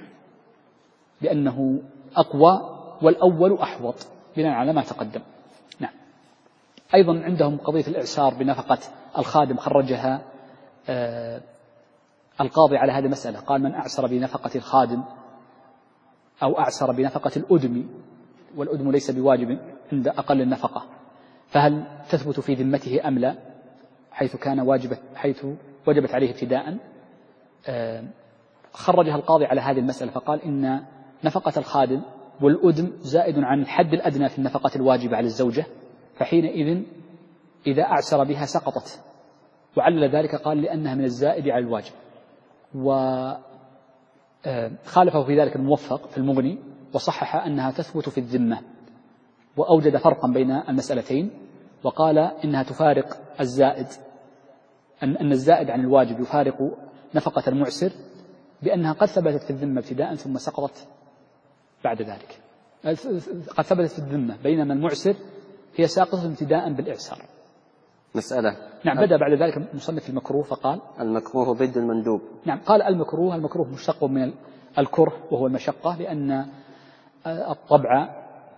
بأنه أقوى والأول أحوط بناء على ما تقدم. نعم. أيضا عندهم قضية الإعسار بنفقة الخادم، خرجها آه القاضي على هذه المسألة، قال من أعسر بنفقة الخادم أو أعسر بنفقة الأدم، والأدم ليس بواجب عند أقل النفقة، فهل تثبت في ذمته أم لا، حيث كان واجبة حيث وجبت عليه ابتداء؟ آه خرجها القاضي على هذه المسألة، فقال إن نفقة الخادم والأدم زائد عن الحد الأدنى في النفقة الواجبة على الزوجة، فحينئذ إذا أعسر بها سقطت، وعلل ذلك قال لأنها من الزائد على الواجب. وخالفه في ذلك الموفق في المغني، وصحح أنها تثبت في الذمة، وأوجد فرقا بين المسألتين، وقال إنها تفارق الزائد، أن الزائد عن الواجب يفارق نفقة المعسر، بأنها قد ثبتت في الذمة ابتداء ثم سقطت بعد ذلك، قد ثبتت في الذمة، بينما المعسر هي ساقطة ابتداء بالإعسار. مسألة. نعم. بدأ بعد ذلك مصنف المكروه فقال المكروه ضد المندوب. نعم. قال المكروه المكروه مشتق من الكره وهو المشقة، لأن الطبع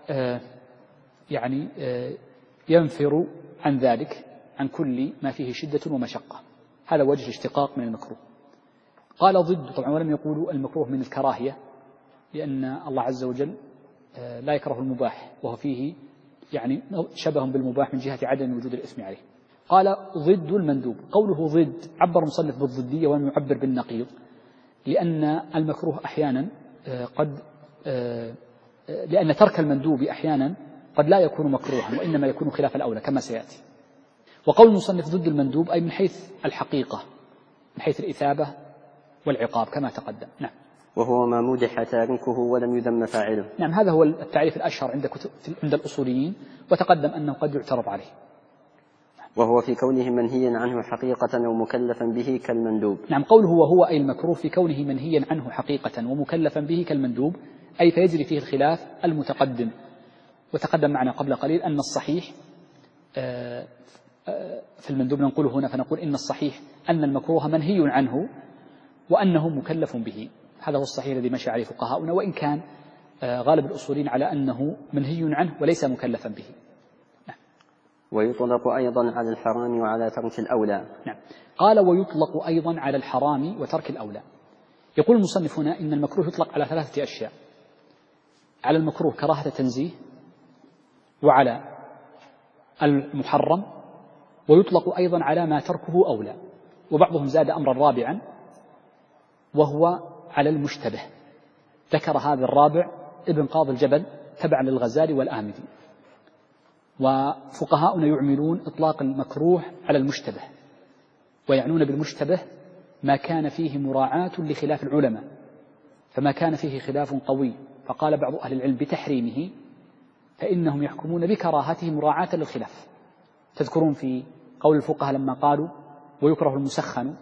يعني ينفر عن ذلك، عن كل ما فيه شدة ومشقة، هذا وجه الاشتقاق من المكروه. قال ضد، طبعا ولم يقولوا المكروه من الكراهية، لأن الله عز وجل لا يكره المباح، وهو فيه يعني شبه بالمباح من جهة عدم وجود الإثم عليه. قال ضد المندوب، قوله ضد عبر مصنف بالضدية ولم يعبر بالنقيض، لأن المكروه أحيانا قد لأن ترك المندوب أحيانا قد لا يكون مكروها، وإنما يكون خلاف الأولى كما سيأتي. وقول المصنف ضد المندوب أي من حيث الحقيقة، من حيث الإثابة والعقاب كما تقدم. نعم. وهو ما مدح تاركه ولم يذم فاعله. نعم، هذا هو التعريف الأشهر عند كتب عند الأصوليين، وتقدم أنه قد يعترض عليه. وهو في كونه منهيا عنه حقيقة أو مكلفا به كالمندوب. نعم، قوله وهو أي المكروه في كونه منهيا عنه حقيقة ومكلفا به كالمندوب، أي فيجري فيه الخلاف المتقدم. وتقدم معنا قبل قليل أن الصحيح في المندوب ننقله هنا فنقول إن الصحيح أن المكروه منهي عنه وأنه مكلف به. هذا هو الصحيح الذي مشى عليه فقهاؤنا، وإن كان غالب الأصولين على أنه منهي عنه وليس مكلفا به. نعم. ويطلق أيضا على الحرام وعلى ترك الأولى. نعم. قال ويطلق أيضا على الحرام وترك الأولى. يقول المصنف هنا إن المكروه يطلق على ثلاثة أشياء: على المكروه كراهة تنزيه، وعلى المحرم، ويطلق أيضا على ما تركه أولى. وبعضهم زاد أمرا رابعا وهو على المشتبه. ذكر هذا الرابع ابن قاضي الجبل تبعا للغزالي والآمدي. وفقهاؤنا يعملون إطلاق المكروه على المشتبه، ويعنون بالمشتبه ما كان فيه مراعاة لخلاف العلماء، فما كان فيه خلاف قوي فقال بعض أهل العلم بتحريمه فإنهم يحكمون بكراهته مراعاة للخلاف. تذكرون في قول الفقهاء لما قالوا ويكره المسخن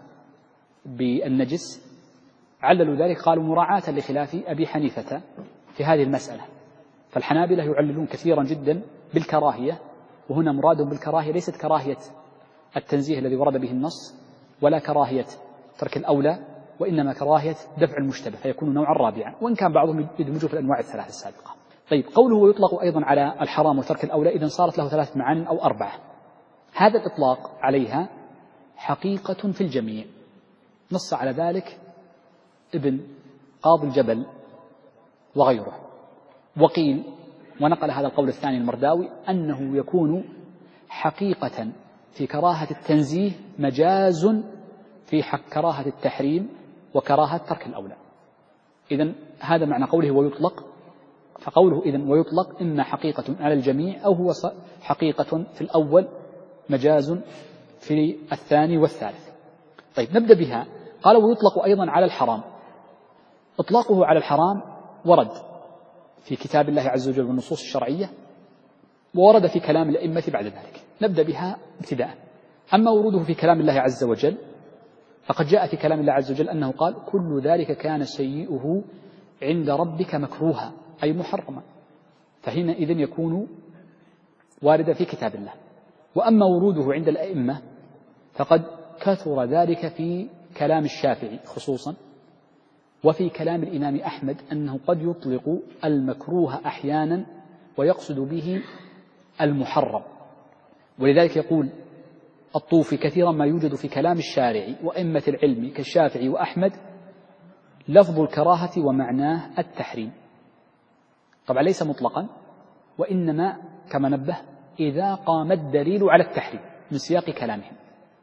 بالنجس، عللوا ذلك قالوا مراعاة لخلاف أبي حنيفة في هذه المسألة. فالحنابلة يعللون كثيرا جدا بالكراهية، وهنا مراد بالكراهية ليست كراهية التنزيه الذي ورد به النص ولا كراهية ترك الأولى، وإنما كراهية دفع المشتبه، فيكون نوعا رابعا، وإن كان بعضهم يدمجه في الأنواع الثلاث السابقة. طيب، قوله ويطلق أيضا على الحرام وترك الأولى، إذن صارت له ثلاث معان أو أربعة. هذا الإطلاق عليها حقيقة في الجميع، نص على ذلك ابن قاضي الجبل وغيره. وقيل ونقل هذا القول الثاني المرداوي أنه يكون حقيقة في كراهة التنزيه مجاز في حق كراهة التحريم وكراهة ترك الأولى. إذن هذا معنى قوله ويطلق. فقوله إذن ويطلق إما حقيقة على الجميع أو هو حقيقة في الأول مجاز في الثاني والثالث. طيب، نبدأ بها. قال ويطلق أيضا على الحرام. إطلاقه على الحرام ورد في كتاب الله عز وجل والنصوص الشرعية، وورد في كلام الأئمة بعد ذلك. نبدأ بها ابتداء. أما وروده في كلام الله عز وجل فقد جاء في كلام الله عز وجل أنه قال كل ذلك كان سيئه عند ربك مكروها، أي محرما، فحينئذ يكون واردا في كتاب الله. وأما وروده عند الأئمة فقد كثر ذلك في كلام الشافعي خصوصا، وفي كلام الإمام أحمد أنه قد يطلق المكروه أحيانا ويقصد به المحرم. ولذلك يقول الطوفي كثيرا ما يوجد في كلام الشارع وأئمة العلم كالشافعي وأحمد لفظ الكراهة ومعناه التحريم. طبعا ليس مطلقا، وإنما كما نبه إذا قام الدليل على التحريم من سياق كلامهم.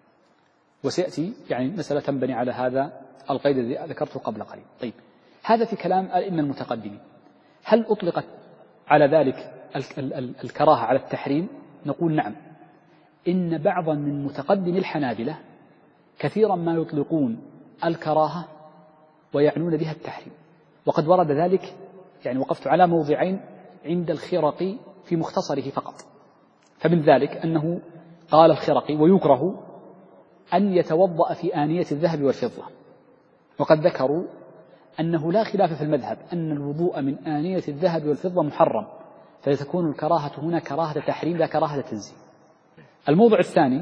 وسيأتي يعني مسألة تنبني على هذا القيد الذي ذكرته قبل قليل. طيب، هذا في كلام الأئمة المتقدمين. هل أطلقت على ذلك الكراهة على التحريم؟ نقول نعم، إن بعضا من متقدم الحنابلة كثيرا ما يطلقون الكراهة ويعنون بها التحريم، وقد ورد ذلك يعني وقفت على موضعين عند الخرقي في مختصره فقط. فمن ذلك أنه قال الخرقي ويكره أن يتوضأ في آنية الذهب والفضة، وقد ذكروا أنه لا خلاف في المذهب أن الوضوء من آنية الذهب والفضة محرم، فتكون الكراهة هنا كراهة تحريم لا كراهة تنزيه. الموضع الثاني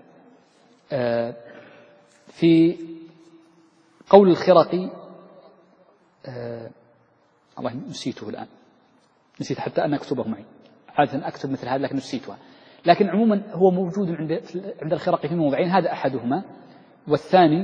في قول الخرقي، الله نسيته الآن، نسيت حتى أن أكتبه معي، عادة أكتب مثل هذا لكن نسيتها. لكن عموما هو موجود عند عند الخرقي في موضعين، هذا أحدهما، والثاني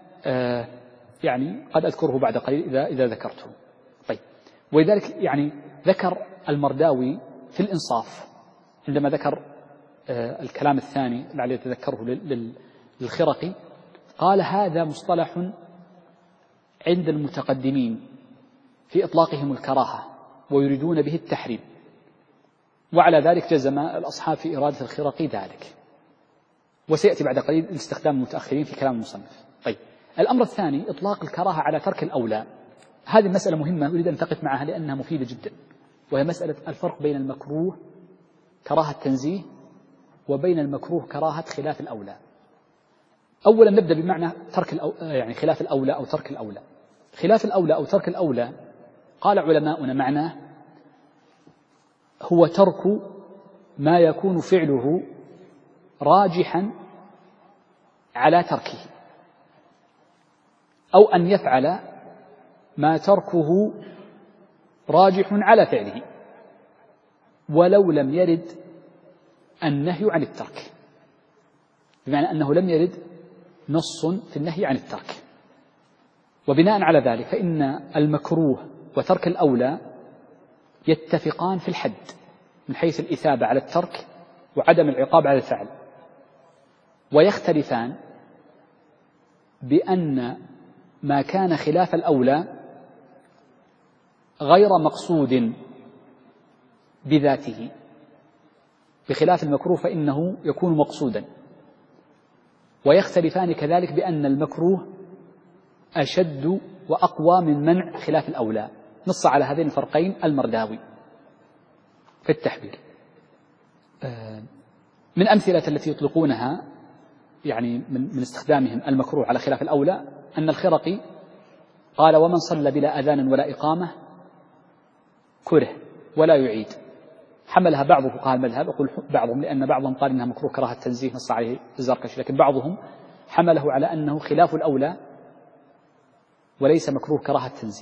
يعني قد أذكره بعد قليل إذا إذا ذكرته. طيب، ولذلك يعني ذكر المرداوي في الإنصاف عندما ذكر الكلام الثاني لعلي يتذكره للخرقي، قال هذا مصطلح عند المتقدمين في إطلاقهم الكراهة ويريدون به التحريم، وعلى ذلك جزم الأصحاب في إرادة الخرقي ذلك، وسيأتي بعد قليل الاستخدام المتأخرين في كلام المصنف. طيب، الأمر الثاني إطلاق الكراهة على ترك الأولى. هذه المسألة مهمة أريد أن تقف معها لأنها مفيدة جدا، وهي مسألة الفرق بين المكروه كراهة تنزيه وبين المكروه كراهة خلاف الأولى. أولا نبدأ بمعنى ترك الأو... يعني خلاف الأولى أو ترك الأولى. خلاف الأولى أو ترك الأولى قال علماؤنا معناه هو ترك ما يكون فعله راجحا على تركه، أو أن يفعل ما تركه راجح على فعله ولو لم يرد النهي عن الترك، بمعنى أنه لم يرد نص في النهي عن الترك. وبناء على ذلك فإن المكروه وترك الأولى يتفقان في الحد من حيث الإثابة على الترك وعدم العقاب على الفعل، ويختلفان بأن ما كان خلاف الأولى غير مقصود بذاته، بخلاف المكروه فإنه يكون مقصودا. ويختلفان كذلك بأن المكروه أشد وأقوى من منع خلاف الأولى. نص على هذين الفرقين المرداوي في التحبير. من أمثلة التي يطلقونها يعني من استخدامهم المكروه على خلاف الأولى أن الخرقي قال: ومن صلى بلا أذان ولا إقامة كره ولا يعيد. حملها بعض فقهاء المذهب، أقول بعضهم لأن بعضهم قال إنها مكروه كراهة تنزيه نص عليه الزركشي، لكن بعضهم حمله على أنه خلاف الأولى وليس مكروه كراهة تنزيه.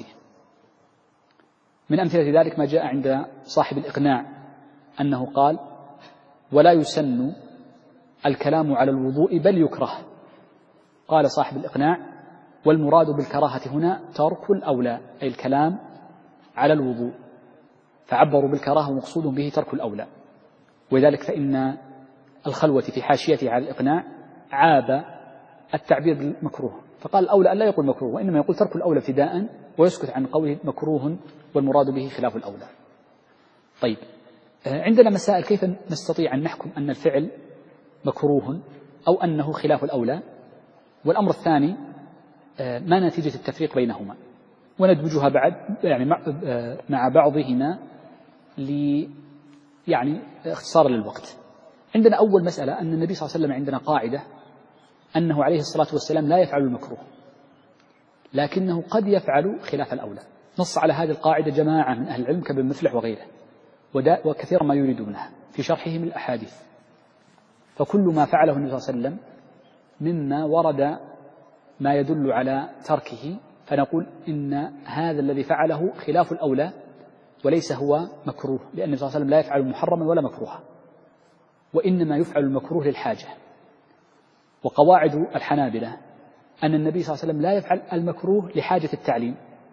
من أمثلة ذلك ما جاء عند صاحب الإقناع أنه قال: ولا يسن الكلام على الوضوء بل يكره. قال صاحب الإقناع: والمراد بالكراهة هنا ترك الأولى، أي الكلام على الوضوء، فعبروا بالكراهة ومقصود به ترك الأولى. وذلك فإن الخلوة في حاشيته على الإقناع عاب التعبير بالمكروه، فقال الأولى أن لا يقول مكروه، وإنما يقول ترك الأولى ابتداء ويسكت عن قوله مكروه والمراد به خلاف الأولى. طيب، عندنا مسائل كيف نستطيع أن نحكم أن الفعل مكروه أو أنه خلاف الأولى؟ والأمر الثاني ما نتيجة التفريق بينهما، وندمجها بعد يعني مع بعضهما لي يعني اختصارا للوقت. عندنا أول مسألة أن النبي صلى الله عليه وسلم عندنا قاعدة أنه عليه الصلاة والسلام لا يفعل المكروه، لكنه قد يفعل خلاف الأولى. نص على هذه القاعدة جماعة من أهل العلم كابن مفلح وغيره، وكثيرا ما يريدونها في شرحهم الأحاديث. فكل ما فعله النبي صلى الله عليه وسلم مما ورد ما يدل على تركه فنقول إن هذا الذي فعله خلاف الأولى وليس هو مكروه، لأن النبي صلى الله عليه وسلم لا يفعل محرما ولا مكروها، وإنما يفعل المكروه للحاجة. وقواعد الحنابلة أن النبي صلى الله عليه وسلم لا يفعل المكروه لحاجة التعليم،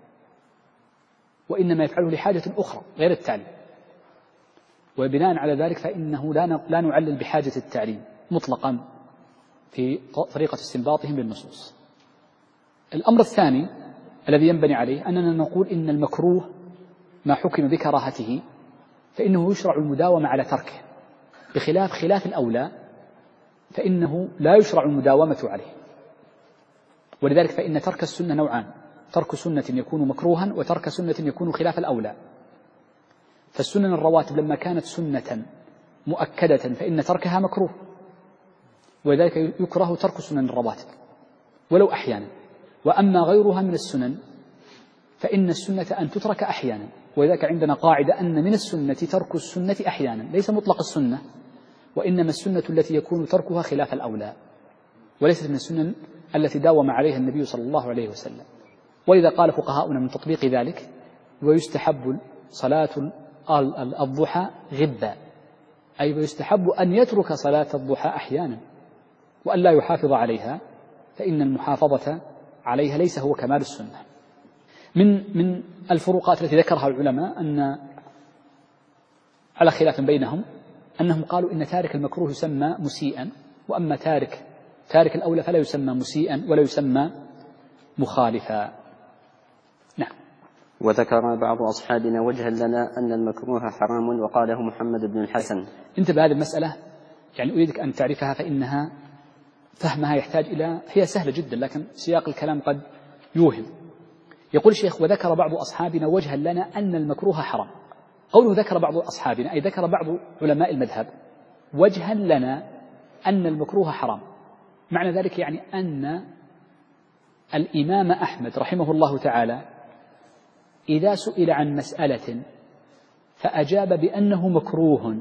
وإنما يفعله لحاجة أخرى غير التعليم، وبناء على ذلك فإنه لا نعلل بحاجة التعليم مطلقا في طريقة استنباطهم للنصوص. الأمر الثاني الذي ينبني عليه أننا نقول إن المكروه ما حكم بكراهته فإنه يشرع المداومة على تركه، بخلاف خلاف الأولى فإنه لا يشرع المداومة عليه. ولذلك فإن ترك السنة نوعان: ترك سنة يكون مكروها وترك سنة يكون خلاف الأولى. فالسنن الرواتب لما كانت سنة مؤكدة فإن تركها مكروه، ولذلك يكره ترك سنن الرواتب ولو أحيانا. وأما غيرها من السنن فإن السنة أن تترك أحيانا، ولذلك عندنا قاعدة أن من السنة ترك السنة أحيانا، ليس مطلق السنة، وإنما السنة التي يكون تركها خلاف الأولى، وليست من السنن التي داوم عليها النبي صلى الله عليه وسلم. ولذا قال فقهاؤنا من تطبيق ذلك: ويستحب صلاة الضحى غبا، أي ويستحب أن يترك صلاة الضحى أحيانا وأن لا يحافظ عليها، فإن المحافظة عليها ليس هو كمال السنة. من من الفروقات التي ذكرها العلماء أن على خلاف بينهم أنهم قالوا إن تارك المكروه يسمى مسيئا، وأما تارك تارك الأولى فلا يسمى مسيئا ولا يسمى مخالفا. نعم. وذكر بعض أصحابنا وجها لنا أن المكروه حرام وقاله محمد بن الحسن. انتبه هذه المسألة، يعني أريدك أن تعرفها، فإنها فهمها يحتاج إلى، هي سهلة جدا لكن سياق الكلام قد يوهم. يقول الشيخ: وذكر بعض أصحابنا وجها لنا أن المكروه حرام. قوله ذكر بعض أصحابنا أي ذكر بعض علماء المذهب وجها لنا أن المكروه حرام. معنى ذلك يعني أن الإمام أحمد رحمه الله تعالى إذا سئل عن مسألة فأجاب بأنه مكروه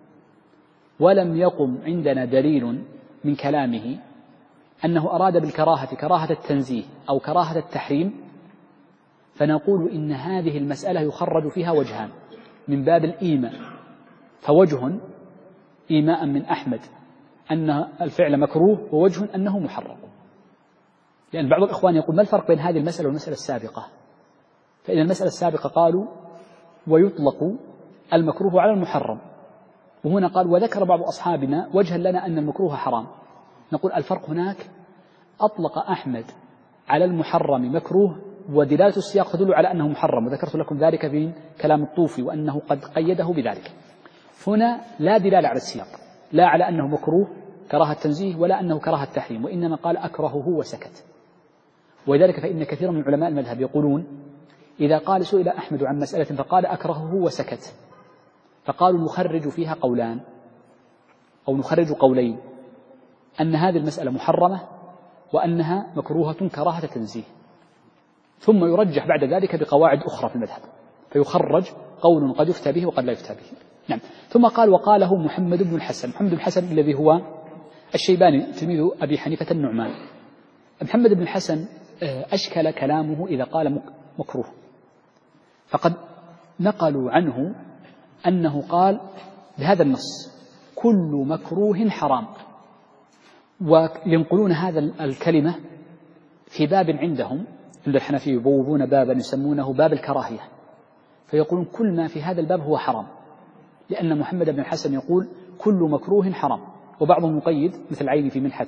ولم يقم عندنا دليل من كلامه أنه أراد بالكراهة كراهة التنزيه أو كراهة التحريم، فنقول إن هذه المسألة يخرج فيها وجهان من باب الإيماء، فوجه إيماء من أحمد أن الفعل مكروه، ووجه أنه محرم. لأن بعض الإخوان يقول: ما الفرق بين هذه المسألة والمسألة السابقة؟ فإن المسألة السابقة قالوا ويطلق المكروه على المحرم، وهنا قال وذكر بعض أصحابنا وجها لنا أن المكروه حرام. نقول الفرق هناك أطلق أحمد على المحرم مكروه ودلالة السياق تدل على أنه محرم، وذكرت لكم ذلك في كلام الطوفي وأنه قد قيده بذلك. هنا لا دلالة على السياق، لا على أنه مكروه كراهة التنزيه ولا أنه كراهة التحريم، وإنما قال أكرهه وسكت. ولذلك فإن كثيرا من علماء المذهب يقولون إذا قال سئل أحمد عن مسألة فقال أكرهه وسكت، فقالوا نخرج فيها قولان أو نخرج قولين: أن هذه المسألة محرمة وأنها مكروهة كراهة تنزيه، ثم يرجح بعد ذلك بقواعد أخرى في المذهب، فيخرج قول قد يفتى به وقد لا يفتى به. نعم. ثم قال وقاله محمد بن الحسن. محمد بن الحسن الذي هو الشيباني تلميذ أبي حنيفة النعمان. محمد بن الحسن أشكل كلامه إذا قال مكروه، فقد نقلوا عنه أنه قال بهذا النص: كل مكروه حرام. وينقلون هذا الكلمة في باب عندهم عند الحنفية، يبوبون بابا يسمونه باب الكراهية، فيقولون كل ما في هذا الباب هو حرام، لأن محمد بن الحسن يقول كل مكروه حرام. وبعضهم مقيد مثل عيني في منحة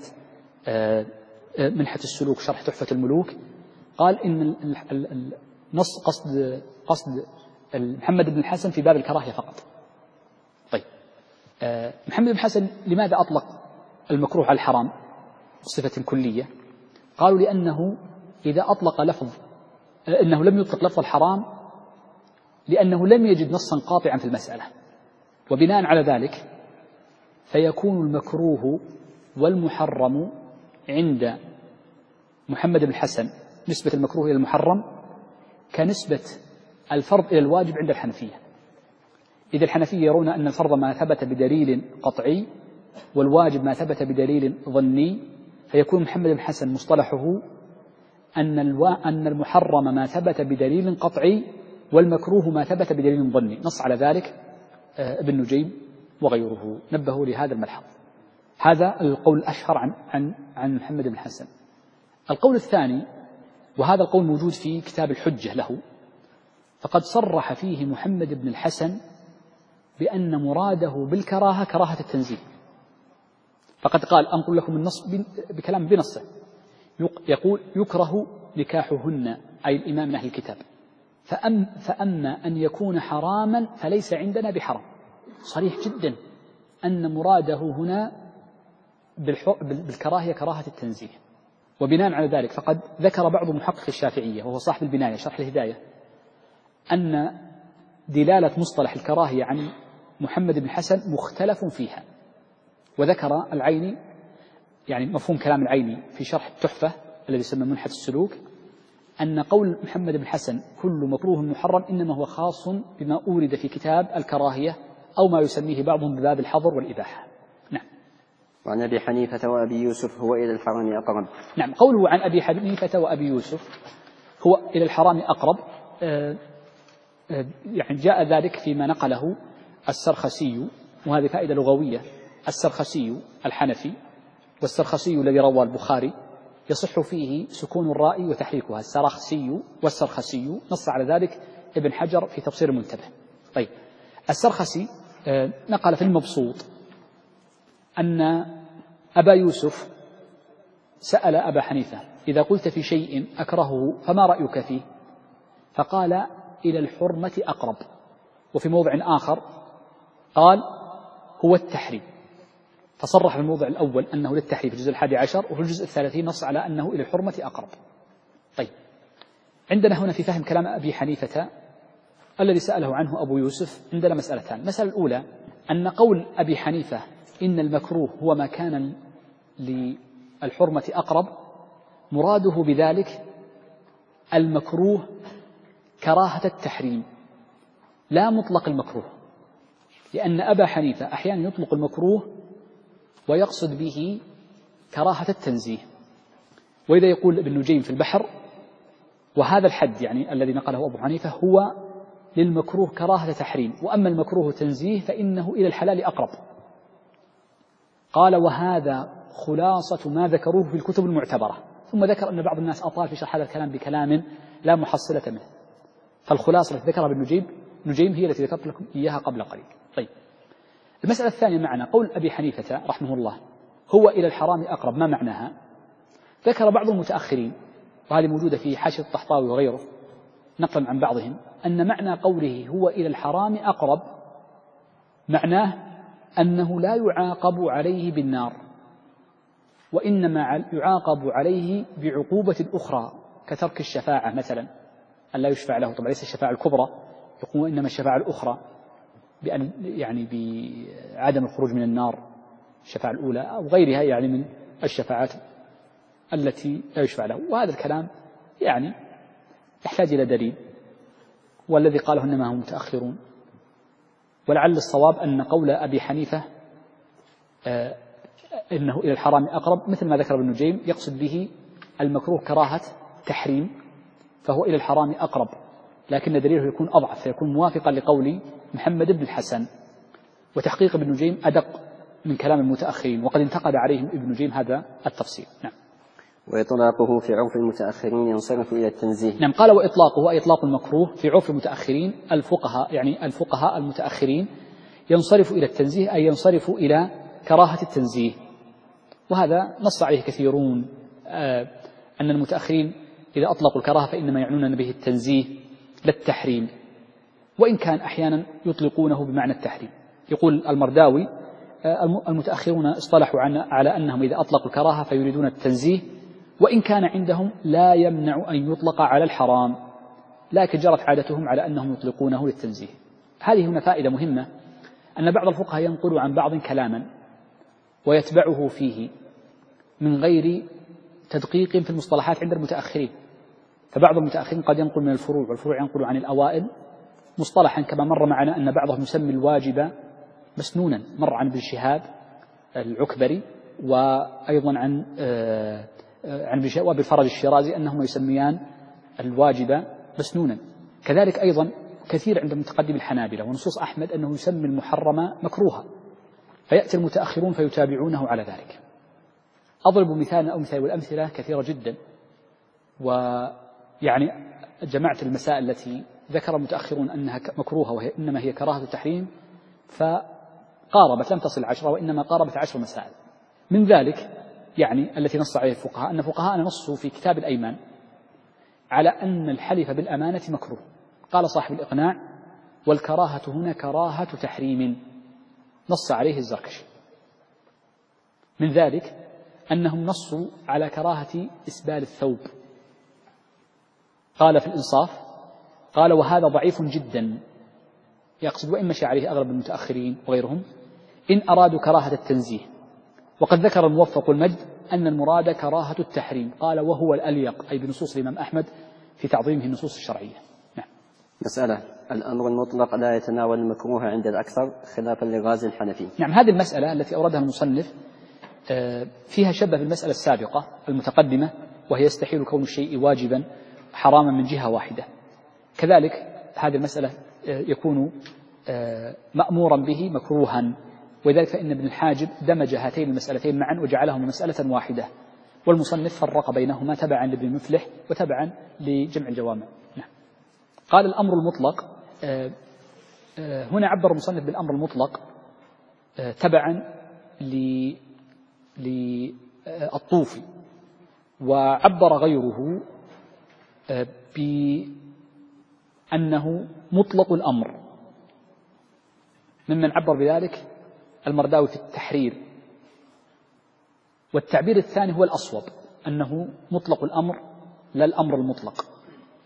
منحة السلوك شرح تحفة الملوك، قال إن النص قصد قصد محمد بن الحسن في باب الكراهية فقط. طيب، محمد بن الحسن لماذا أطلق المكروه على الحرام بصفة كلية؟ قالوا لأنه إذا أطلق لفظ إنه لم يطلق لفظ الحرام لأنه لم يجد نصا قاطعا في المسألة، وبناء على ذلك فيكون المكروه والمحرم عند محمد بن الحسن نسبة المكروه إلى المحرم كنسبة الفرض إلى الواجب عند الحنفية. إذا الحنفية يرون أن الفرض ما ثبت بدليل قطعي والواجب ما ثبت بدليل ظني، فيكون محمد بن الحسن مصطلحه أن أن المحرم ما ثبت بدليل قطعي والمكروه ما ثبت بدليل ظني. نص على ذلك ابن نجيب وغيره، نبهوا لهذا الملحظ. هذا القول الأشهر عن عن عن محمد بن الحسن. القول الثاني، وهذا القول موجود في كتاب الحجة له، فقد صرح فيه محمد بن الحسن بأن مراده بالكراهة كراهة التنزيه. فقد قال: أنقل لكم النص بكلام بنصه، يقول: يكره نكاحهن أي الإمام من أهل الكتاب، فأم فأما أن يكون حراما فليس عندنا بحرام. صريح جدا أن مراده هنا بالكراهية كراهة التنزيه. وبناء على ذلك فقد ذكر بعض محقق الشافعية وهو صاحب البناية شرح الهداية أن دلالة مصطلح الكراهية عن محمد بن الحسن مختلف فيها. وذكر العيني يعني مفهوم كلام العيني في شرح التحفة الذي يسمى منحة السلوك أن قول محمد بن الحسن كل مكروه محرم إنما هو خاص بما أورد في كتاب الكراهية أو ما يسميه بعضهم بباب الحظر والإباحة. نعم. وعن أبي حنيفة وأبي يوسف هو إلى الحرام أقرب. نعم. قوله عن أبي حنيفة وأبي يوسف هو إلى الحرام أقرب، آه آه يعني جاء ذلك فيما نقله السرخسي، وهذه فائدة لغوية. السرخسي الحنفي، والسرخسي الذي روى البخاري يصح فيه سكون الراء وتحريكها، السرخسي والسرخسي، نص على ذلك ابن حجر في تفسير المنتبه. طيب، السرخسي آه نقل في المبسوط أن أبا يوسف سأل أبا حنيفة: إذا قلت في شيء أكرهه فما رأيك فيه؟ فقال: إلى الحرمة أقرب. وفي موضع آخر قال: هو التحريم. فصرح في الموضع الأول أنه للتحريم في الجزء الحادي عشر، وفي الجزء الثلاثين نص على أنه إلى الحرمة أقرب. طيب، عندنا هنا في فهم كلام أبي حنيفة الذي سأله عنه أبو يوسف عندنا مسألتان. المسألة الأولى أن قول أبي حنيفة إن المكروه هو ما كان للحرمة أقرب، مراده بذلك المكروه كراهة التحريم لا مطلق المكروه، لأن أبا حنيفة أحيانا يطلق المكروه ويقصد به كراهة التنزيه. وإذا يقول ابن نجيم في البحر وهذا الحد يعني الذي نقله أبو حنيفة هو للمكروه كراهة تحريم، وأما المكروه تنزيه فإنه إلى الحلال أقرب. قال وهذا خلاصة ما ذكروه في الكتب المعتبرة، ثم ذكر أن بعض الناس أطال في شرح هذا الكلام بكلام لا محصلة منه، فالخلاصة التي ذكرها ابن نجيم نجيم هي التي ذكرت لكم إياها قبل قليل. طيب، المسألة الثانية معنا قول أبي حنيفة رحمه الله هو إلى الحرام أقرب، ما معناها؟ ذكر بعض المتأخرين وهذه موجودة في حاشية الطحطاوي وغيره نقلا عن بعضهم أن معنى قوله هو إلى الحرام أقرب معناه أنه لا يعاقب عليه بالنار، وإنما يعاقب عليه بعقوبة أخرى كترك الشفاعة مثلا، أن لا يشفع له. طبعا ليس الشفاعة الكبرى، يقول إنما الشفاعة الأخرى بأن يعني بعدم الخروج من النار، الشفاعة الأولى أو غيرها يعني من الشفاعات التي لا يشفع له. وهذا الكلام يعني يحتاج إلى دليل، والذي قاله إنما هم متأخرون. ولعل الصواب أن قول أبي حنيفة آه إنه إلى الحرام أقرب مثل ما ذكر ابن نجيم يقصد به المكروه كراهة تحريم، فهو إلى الحرام أقرب، لكن دليله يكون أضعف فيكون موافقا لقول محمد بن الحسن. وتحقيق ابن نجيم أدق من كلام المتأخرين، وقد انتقد عليهم ابن نجيم هذا التفصيل. نعم. وإطلاقه في عرف المتأخرين ينصرف إلى التنزيه. نعم، قال وإطلاقه إطلاق المكروه في عرف المتأخرين الفقهاء يعني الفقهاء المتأخرين ينصرف إلى التنزيه، أي ينصرف إلى كراهة التنزيه. وهذا نص عليه كثيرون آه أن المتأخرين إذا أطلقوا الكراهة فإنما يعنون به التنزيه لا التحريم، وإن كان أحيانا يطلقونه بمعنى التحريم. يقول المرداوي آه المتأخرون اصطلحوا على أنهم إذا أطلقوا الكراهة فيريدون التنزيه، وإن كان عندهم لا يمنع أن يطلق على الحرام، لكن جرت عادتهم على أنهم يطلقونه للتنزيه. هذه هنا فائدة مهمة، أن بعض الفقهاء ينقل عن بعض كلاما ويتبعه فيه من غير تدقيق في المصطلحات عند المتأخرين. فبعض المتأخرين قد ينقل من الفروع، والفروع ينقل عن الأوائل مصطلحا، كما مر معنا أن بعضهم يسمي الواجب مسنونا، مر عن ابن شهاب العكبري وأيضا عن آه عن وابي الفرج الشيرازي أنهما يسميان الواجب مسنونا. كذلك أيضا كثير عند متقدم الحنابلة ونصوص أحمد أنه يسمي المحرم مكروها، فيأتي المتأخرون فيتابعونه على ذلك. أضرب مثالا أو مثال، والأمثلة كثيرة جدا، ويعني جمعت المسائل التي ذكر المتأخرون أنها مكروهة وهي إنما هي كراهة التحريم، فقاربت لم تصل عشرة وإنما قاربت عشر مسائل. من ذلك يعني التي نص عليه الفقهاء أن فقهاءنا نصوا في كتاب الأيمان على أن الحلف بالأمانة مكروه. قال صاحب الإقناع والكراهة هنا كراهة تحريم، نص عليه الزركشي. من ذلك أنهم نصوا على كراهة إسبال الثوب. قال في الإنصاف قال وهذا ضعيف جدا، يقصد وإن مشى عليه أغلب المتأخرين وغيرهم إن أرادوا كراهة التنزيه. وقد ذكر الموفق المجد أن المراد كراهة التحريم، قال وهو الأليق أي بنصوص الإمام أحمد في تعظيمه النصوص الشرعية. نعم. مسألة الأمر المطلق لا يتناول المكروه عند الأكثر خلافا لغازي الحنفي. نعم، هذه المسألة التي أوردها المصنف فيها شبه بالمسألة السابقة المتقدمة، وهي يستحيل كون الشيء واجبا حراما من جهة واحدة. كذلك هذه المسألة يكون مأمورا به مكروها، وذلك فإن ابن الحاجب دمج هاتين المسألتين معا وجعلهما مسألة واحدة، والمصنف فرق بينهما تبعا لابن مفلح وتبعا لجمع الجوامع. نعم. قال الأمر المطلق، هنا عبر المصنف بالأمر المطلق تبعا للطوفي، وعبر غيره بأنه مطلق الأمر، ممن عبر بذلك المرداوي في التحرير. والتعبير الثاني هو الأصوب، أنه مطلق الأمر لا الأمر المطلق.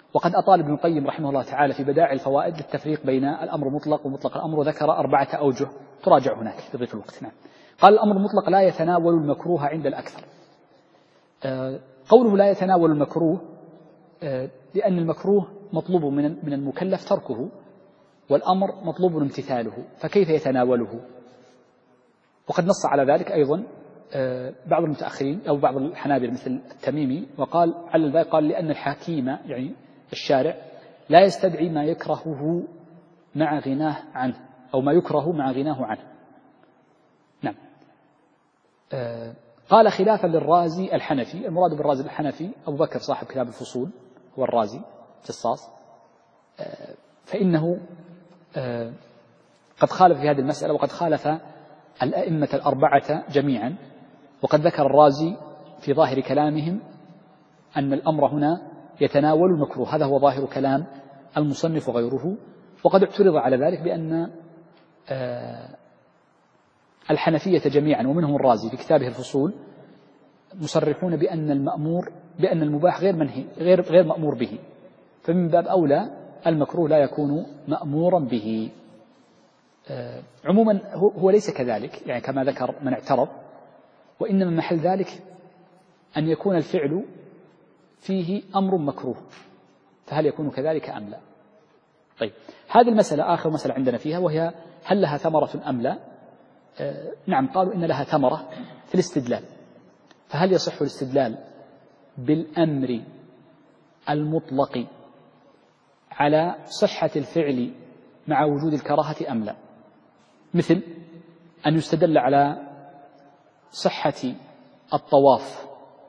وقد أطال ابن القيم رحمه الله تعالى في بدائع الفوائد للتفريق بين الأمر مطلق ومطلق الأمر، وذكر أربعة أوجه تراجع هناك لضيق الوقت. نعم. قال الأمر المطلق لا يتناول المكروه عند الأكثر. آه قوله لا يتناول المكروه آه لأن المكروه مطلوب من من المكلف تركه، والأمر مطلوب امتثاله، فكيف يتناوله؟ وقد نص على ذلك أيضا آه بعض المتأخرين أو بعض الحنابلة مثل التميمي، وقال على ذلك قال لأن الحكيم يعني الشارع لا يستدعي ما يكرهه مع غناه عنه، أو ما يكره مع غناه عنه. نعم. آه قال خلافا للرازي الحنفي، المراد بالرازي الحنفي أبو بكر صاحب كتاب الفصول هو الرازي جصاص، آه فإنه آه قد خالف في هذه المسألة، وقد خالف الأئمة الأربعة جميعا. وقد ذكر الرازي في ظاهر كلامهم أن الأمر هنا يتناول المكروه، هذا هو ظاهر كلام المصنف وغيره. وقد اعترض على ذلك بأن آه الحنفية جميعا ومنهم الرازي في كتابه الفصول مصرحون بأن المأمور بأن المباح غير منهي غير غير مأمور به، فمن باب أولى المكروه لا يكون مأمورا به. آه عموما هو ليس كذلك يعني كما ذكر من اعترض، وإنما محل ذلك أن يكون الفعل فيه أمر مكروه، فهل يكون كذلك أم لا؟ طيب، هذه المسألة آخر مسألة عندنا فيها، وهي هل لها ثمرة أم لا؟ آه نعم، قالوا إن لها ثمرة في الاستدلال. فهل يصح الاستدلال بالأمر المطلق على صحة الفعل مع وجود الكراهة أم لا؟ مثل أن يستدل على صحة الطواف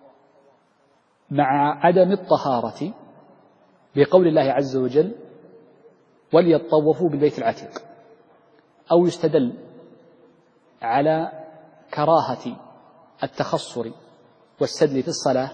مع عدم الطهارة بقول الله عز وجل وليطوفوا بالبيت العتيق، أو يستدل على كراهة التخصر والسدل في الصلاة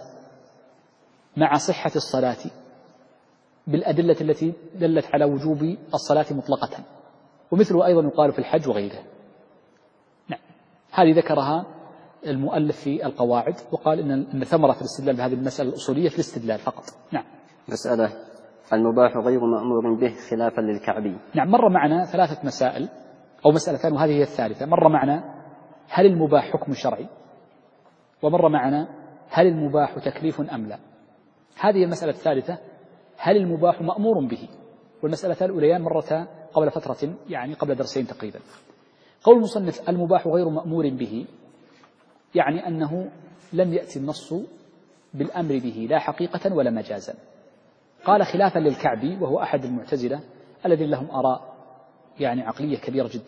مع صحة الصلاة بالأدلة التي دلت على وجوب الصلاة مطلقة، ومثله أيضا يقال في الحج وغيره. نعم، هذه ذكرها المؤلف في القواعد، وقال إن إن ثمرة الاستدلال بهذه المسألة الأصولية في الاستدلال فقط. نعم. مسألة المباح غير مأمور به خلافا للكعبي. نعم، مر معنا ثلاثة مسائل أو مسألتان، وهذه هي الثالثة. مر معنا هل المباح حكم شرعي، ومر معنا هل المباح تكليف أم لا. هذه المسألة الثالثة، هل المباح مأمور به، والمسألة الأوليان مرتا قبل فترة يعني قبل درسين تقريبا. قول المصنف المباح غير مأمور به يعني أنه لم يأتي النص بالأمر به لا حقيقة ولا مجازا. قال خلافا للكعبي وهو أحد المعتزلة الذين لهم آراء يعني عقلية كبيرة جدا.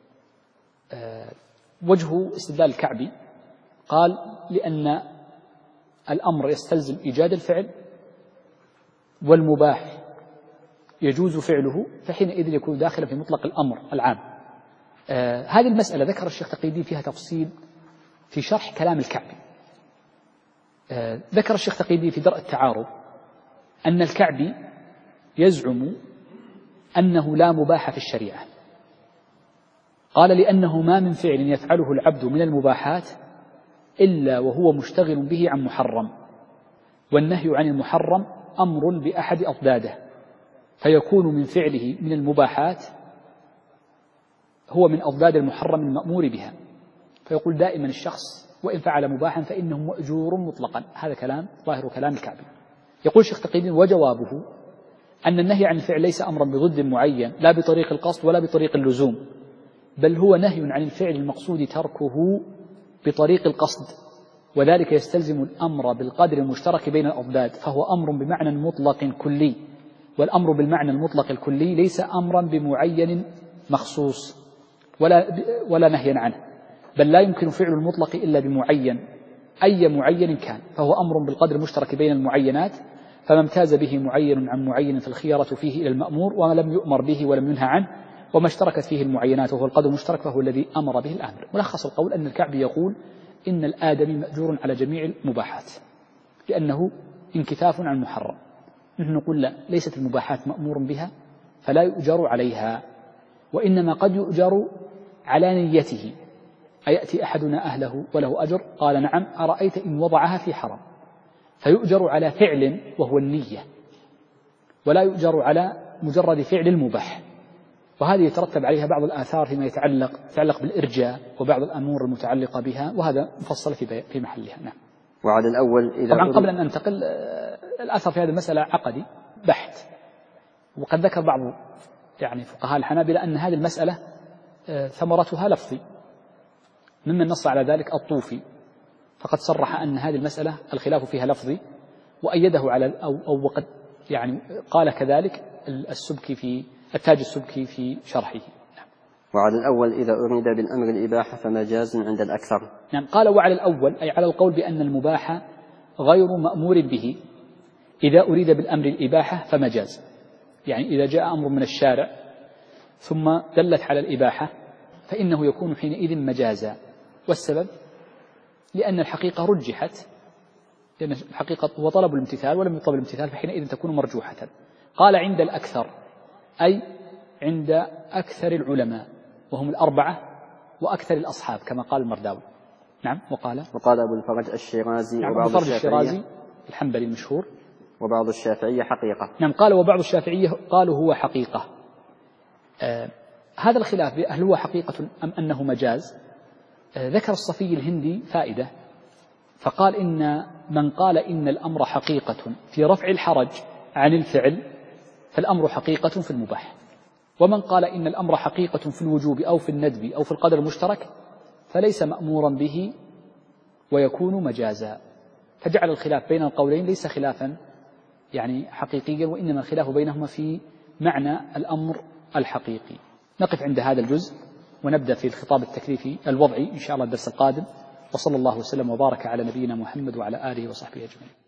أه وجه استدلال الكعبي قال لأن الأمر يستلزم إيجاد الفعل، والمباح يجوز فعله، فحينئذ يكون داخلا في مطلق الأمر العام. أه هذه المسألة ذكر الشيخ تقي الدين فيها تفصيل في شرح كلام الكعبي. أه ذكر الشيخ تقي الدين في درء التعارض أن الكعبي يزعم أنه لا مباح في الشريعة. قال لأنه ما من فعل يفعله العبد من المباحات إلا وهو مشتغل به عن محرم، والنهي عن المحرم أمر بأحد أضداده، فيكون من فعله من المباحات هو من أضداد المحرم المأمور بها. فيقول دائما الشخص وإن فعل مباحا فإنه مأجور مطلقا. هذا كلام ظاهر كلام الكعبي. يقول الشيخ تقي الدين وجوابه أن النهي عن الفعل ليس أمرا بضد معين لا بطريق القصد ولا بطريق اللزوم، بل هو نهي عن الفعل المقصود تركه بطريق القصد، وذلك يستلزم الأمر بالقدر المشترك بين الأضداد، فهو أمر بمعنى مطلق كلي، والأمر بالمعنى المطلق الكلي ليس أمرا بمعين مخصوص ولا, ولا نهيا عنه، بل لا يمكن فعل المطلق إلا بمعين أي معين كان، فهو أمر بالقدر المشترك بين المعينات، فما امتاز به معين عن معين فالخيارة فيه إلى المأمور، وما لم يؤمر به ولم ينهى عنه وما اشتركت فيه المعينات وهو القدر المشترك فهو الذي أمر به الأمر. ملخص القول أن الكعبي يقول إن الآدمي مأجور على جميع المباحات لأنه انكفاف عن المحرم. نحن نقول لا، ليست المباحات مأمور بها فلا يؤجر عليها، وإنما قد يؤجر على نيته. أيأتي أحدنا أهله وله أجر؟ قال نعم. أرأيت إن وضعها في حرام؟ فيؤجر على فعل وهو النية، ولا يؤجر على مجرد فعل المباح، وهذه يترتب عليها بعض الآثار فيما يتعلق يتعلق بالإرجاء وبعض الأمور المتعلقة بها، وهذا مفصل في في محلها. نعم. وعلى الأول إذا طبعا قبل أن ننتقل، الأثر في هذه المسألة عقدي بحت، وقد ذكر بعض يعني فقهاء الحنابلة أن هذه المسألة ثمرتها لفظي، ممن نص على ذلك الطوفي، فقد صرح أن هذه المسألة الخلاف فيها لفظي، وأيده على أو أو وقد يعني قال كذلك السبكي في التاج السبكي في شرحه. نعم. وعلى الأول إذا أريد بالأمر الإباحة فمجاز عند الأكثر. نعم. قال وعلى الأول أي على القول بأن المباح غير مأمور به، إذا أريد بالأمر الإباحة فمجاز، يعني إذا جاء أمر من الشارع ثم دلت على الإباحة فإنه يكون حينئذ مجازا. والسبب لأن الحقيقة رجحت، لأن الحقيقة هو طلب الامتثال ولم يطلب الامتثال، فحينئذ تكون مرجوحة. قال عند الأكثر أي عند أكثر العلماء وهم الأربعة وأكثر الأصحاب كما قال المرداوي. نعم. وقال وقال أبو الفرج الشيرازي نعم وبعض الشيرازي الحنبلي المشهور وبعض الشافعية حقيقة. نعم. قال وبعض الشافعية قالوا هو حقيقة. آه هذا الخلاف هل هو حقيقة أم أنه مجاز؟ آه ذكر الصفي الهندي فائدة، فقال إن من قال إن الأمر حقيقة في رفع الحرج عن الفعل فالأمر حقيقة في المباح، ومن قال إن الأمر حقيقة في الوجوب أو في الندب أو في القدر المشترك فليس مأمورا به ويكون مجازا. فجعل الخلاف بين القولين ليس خلافا يعني حقيقيا، وإنما الخلاف بينهما في معنى الأمر الحقيقي. نقف عند هذا الجزء ونبدأ في الخطاب التكليفي الوضعي إن شاء الله الدرس القادم، وصلى الله وسلم وبارك على نبينا محمد وعلى آله وصحبه أجمعين.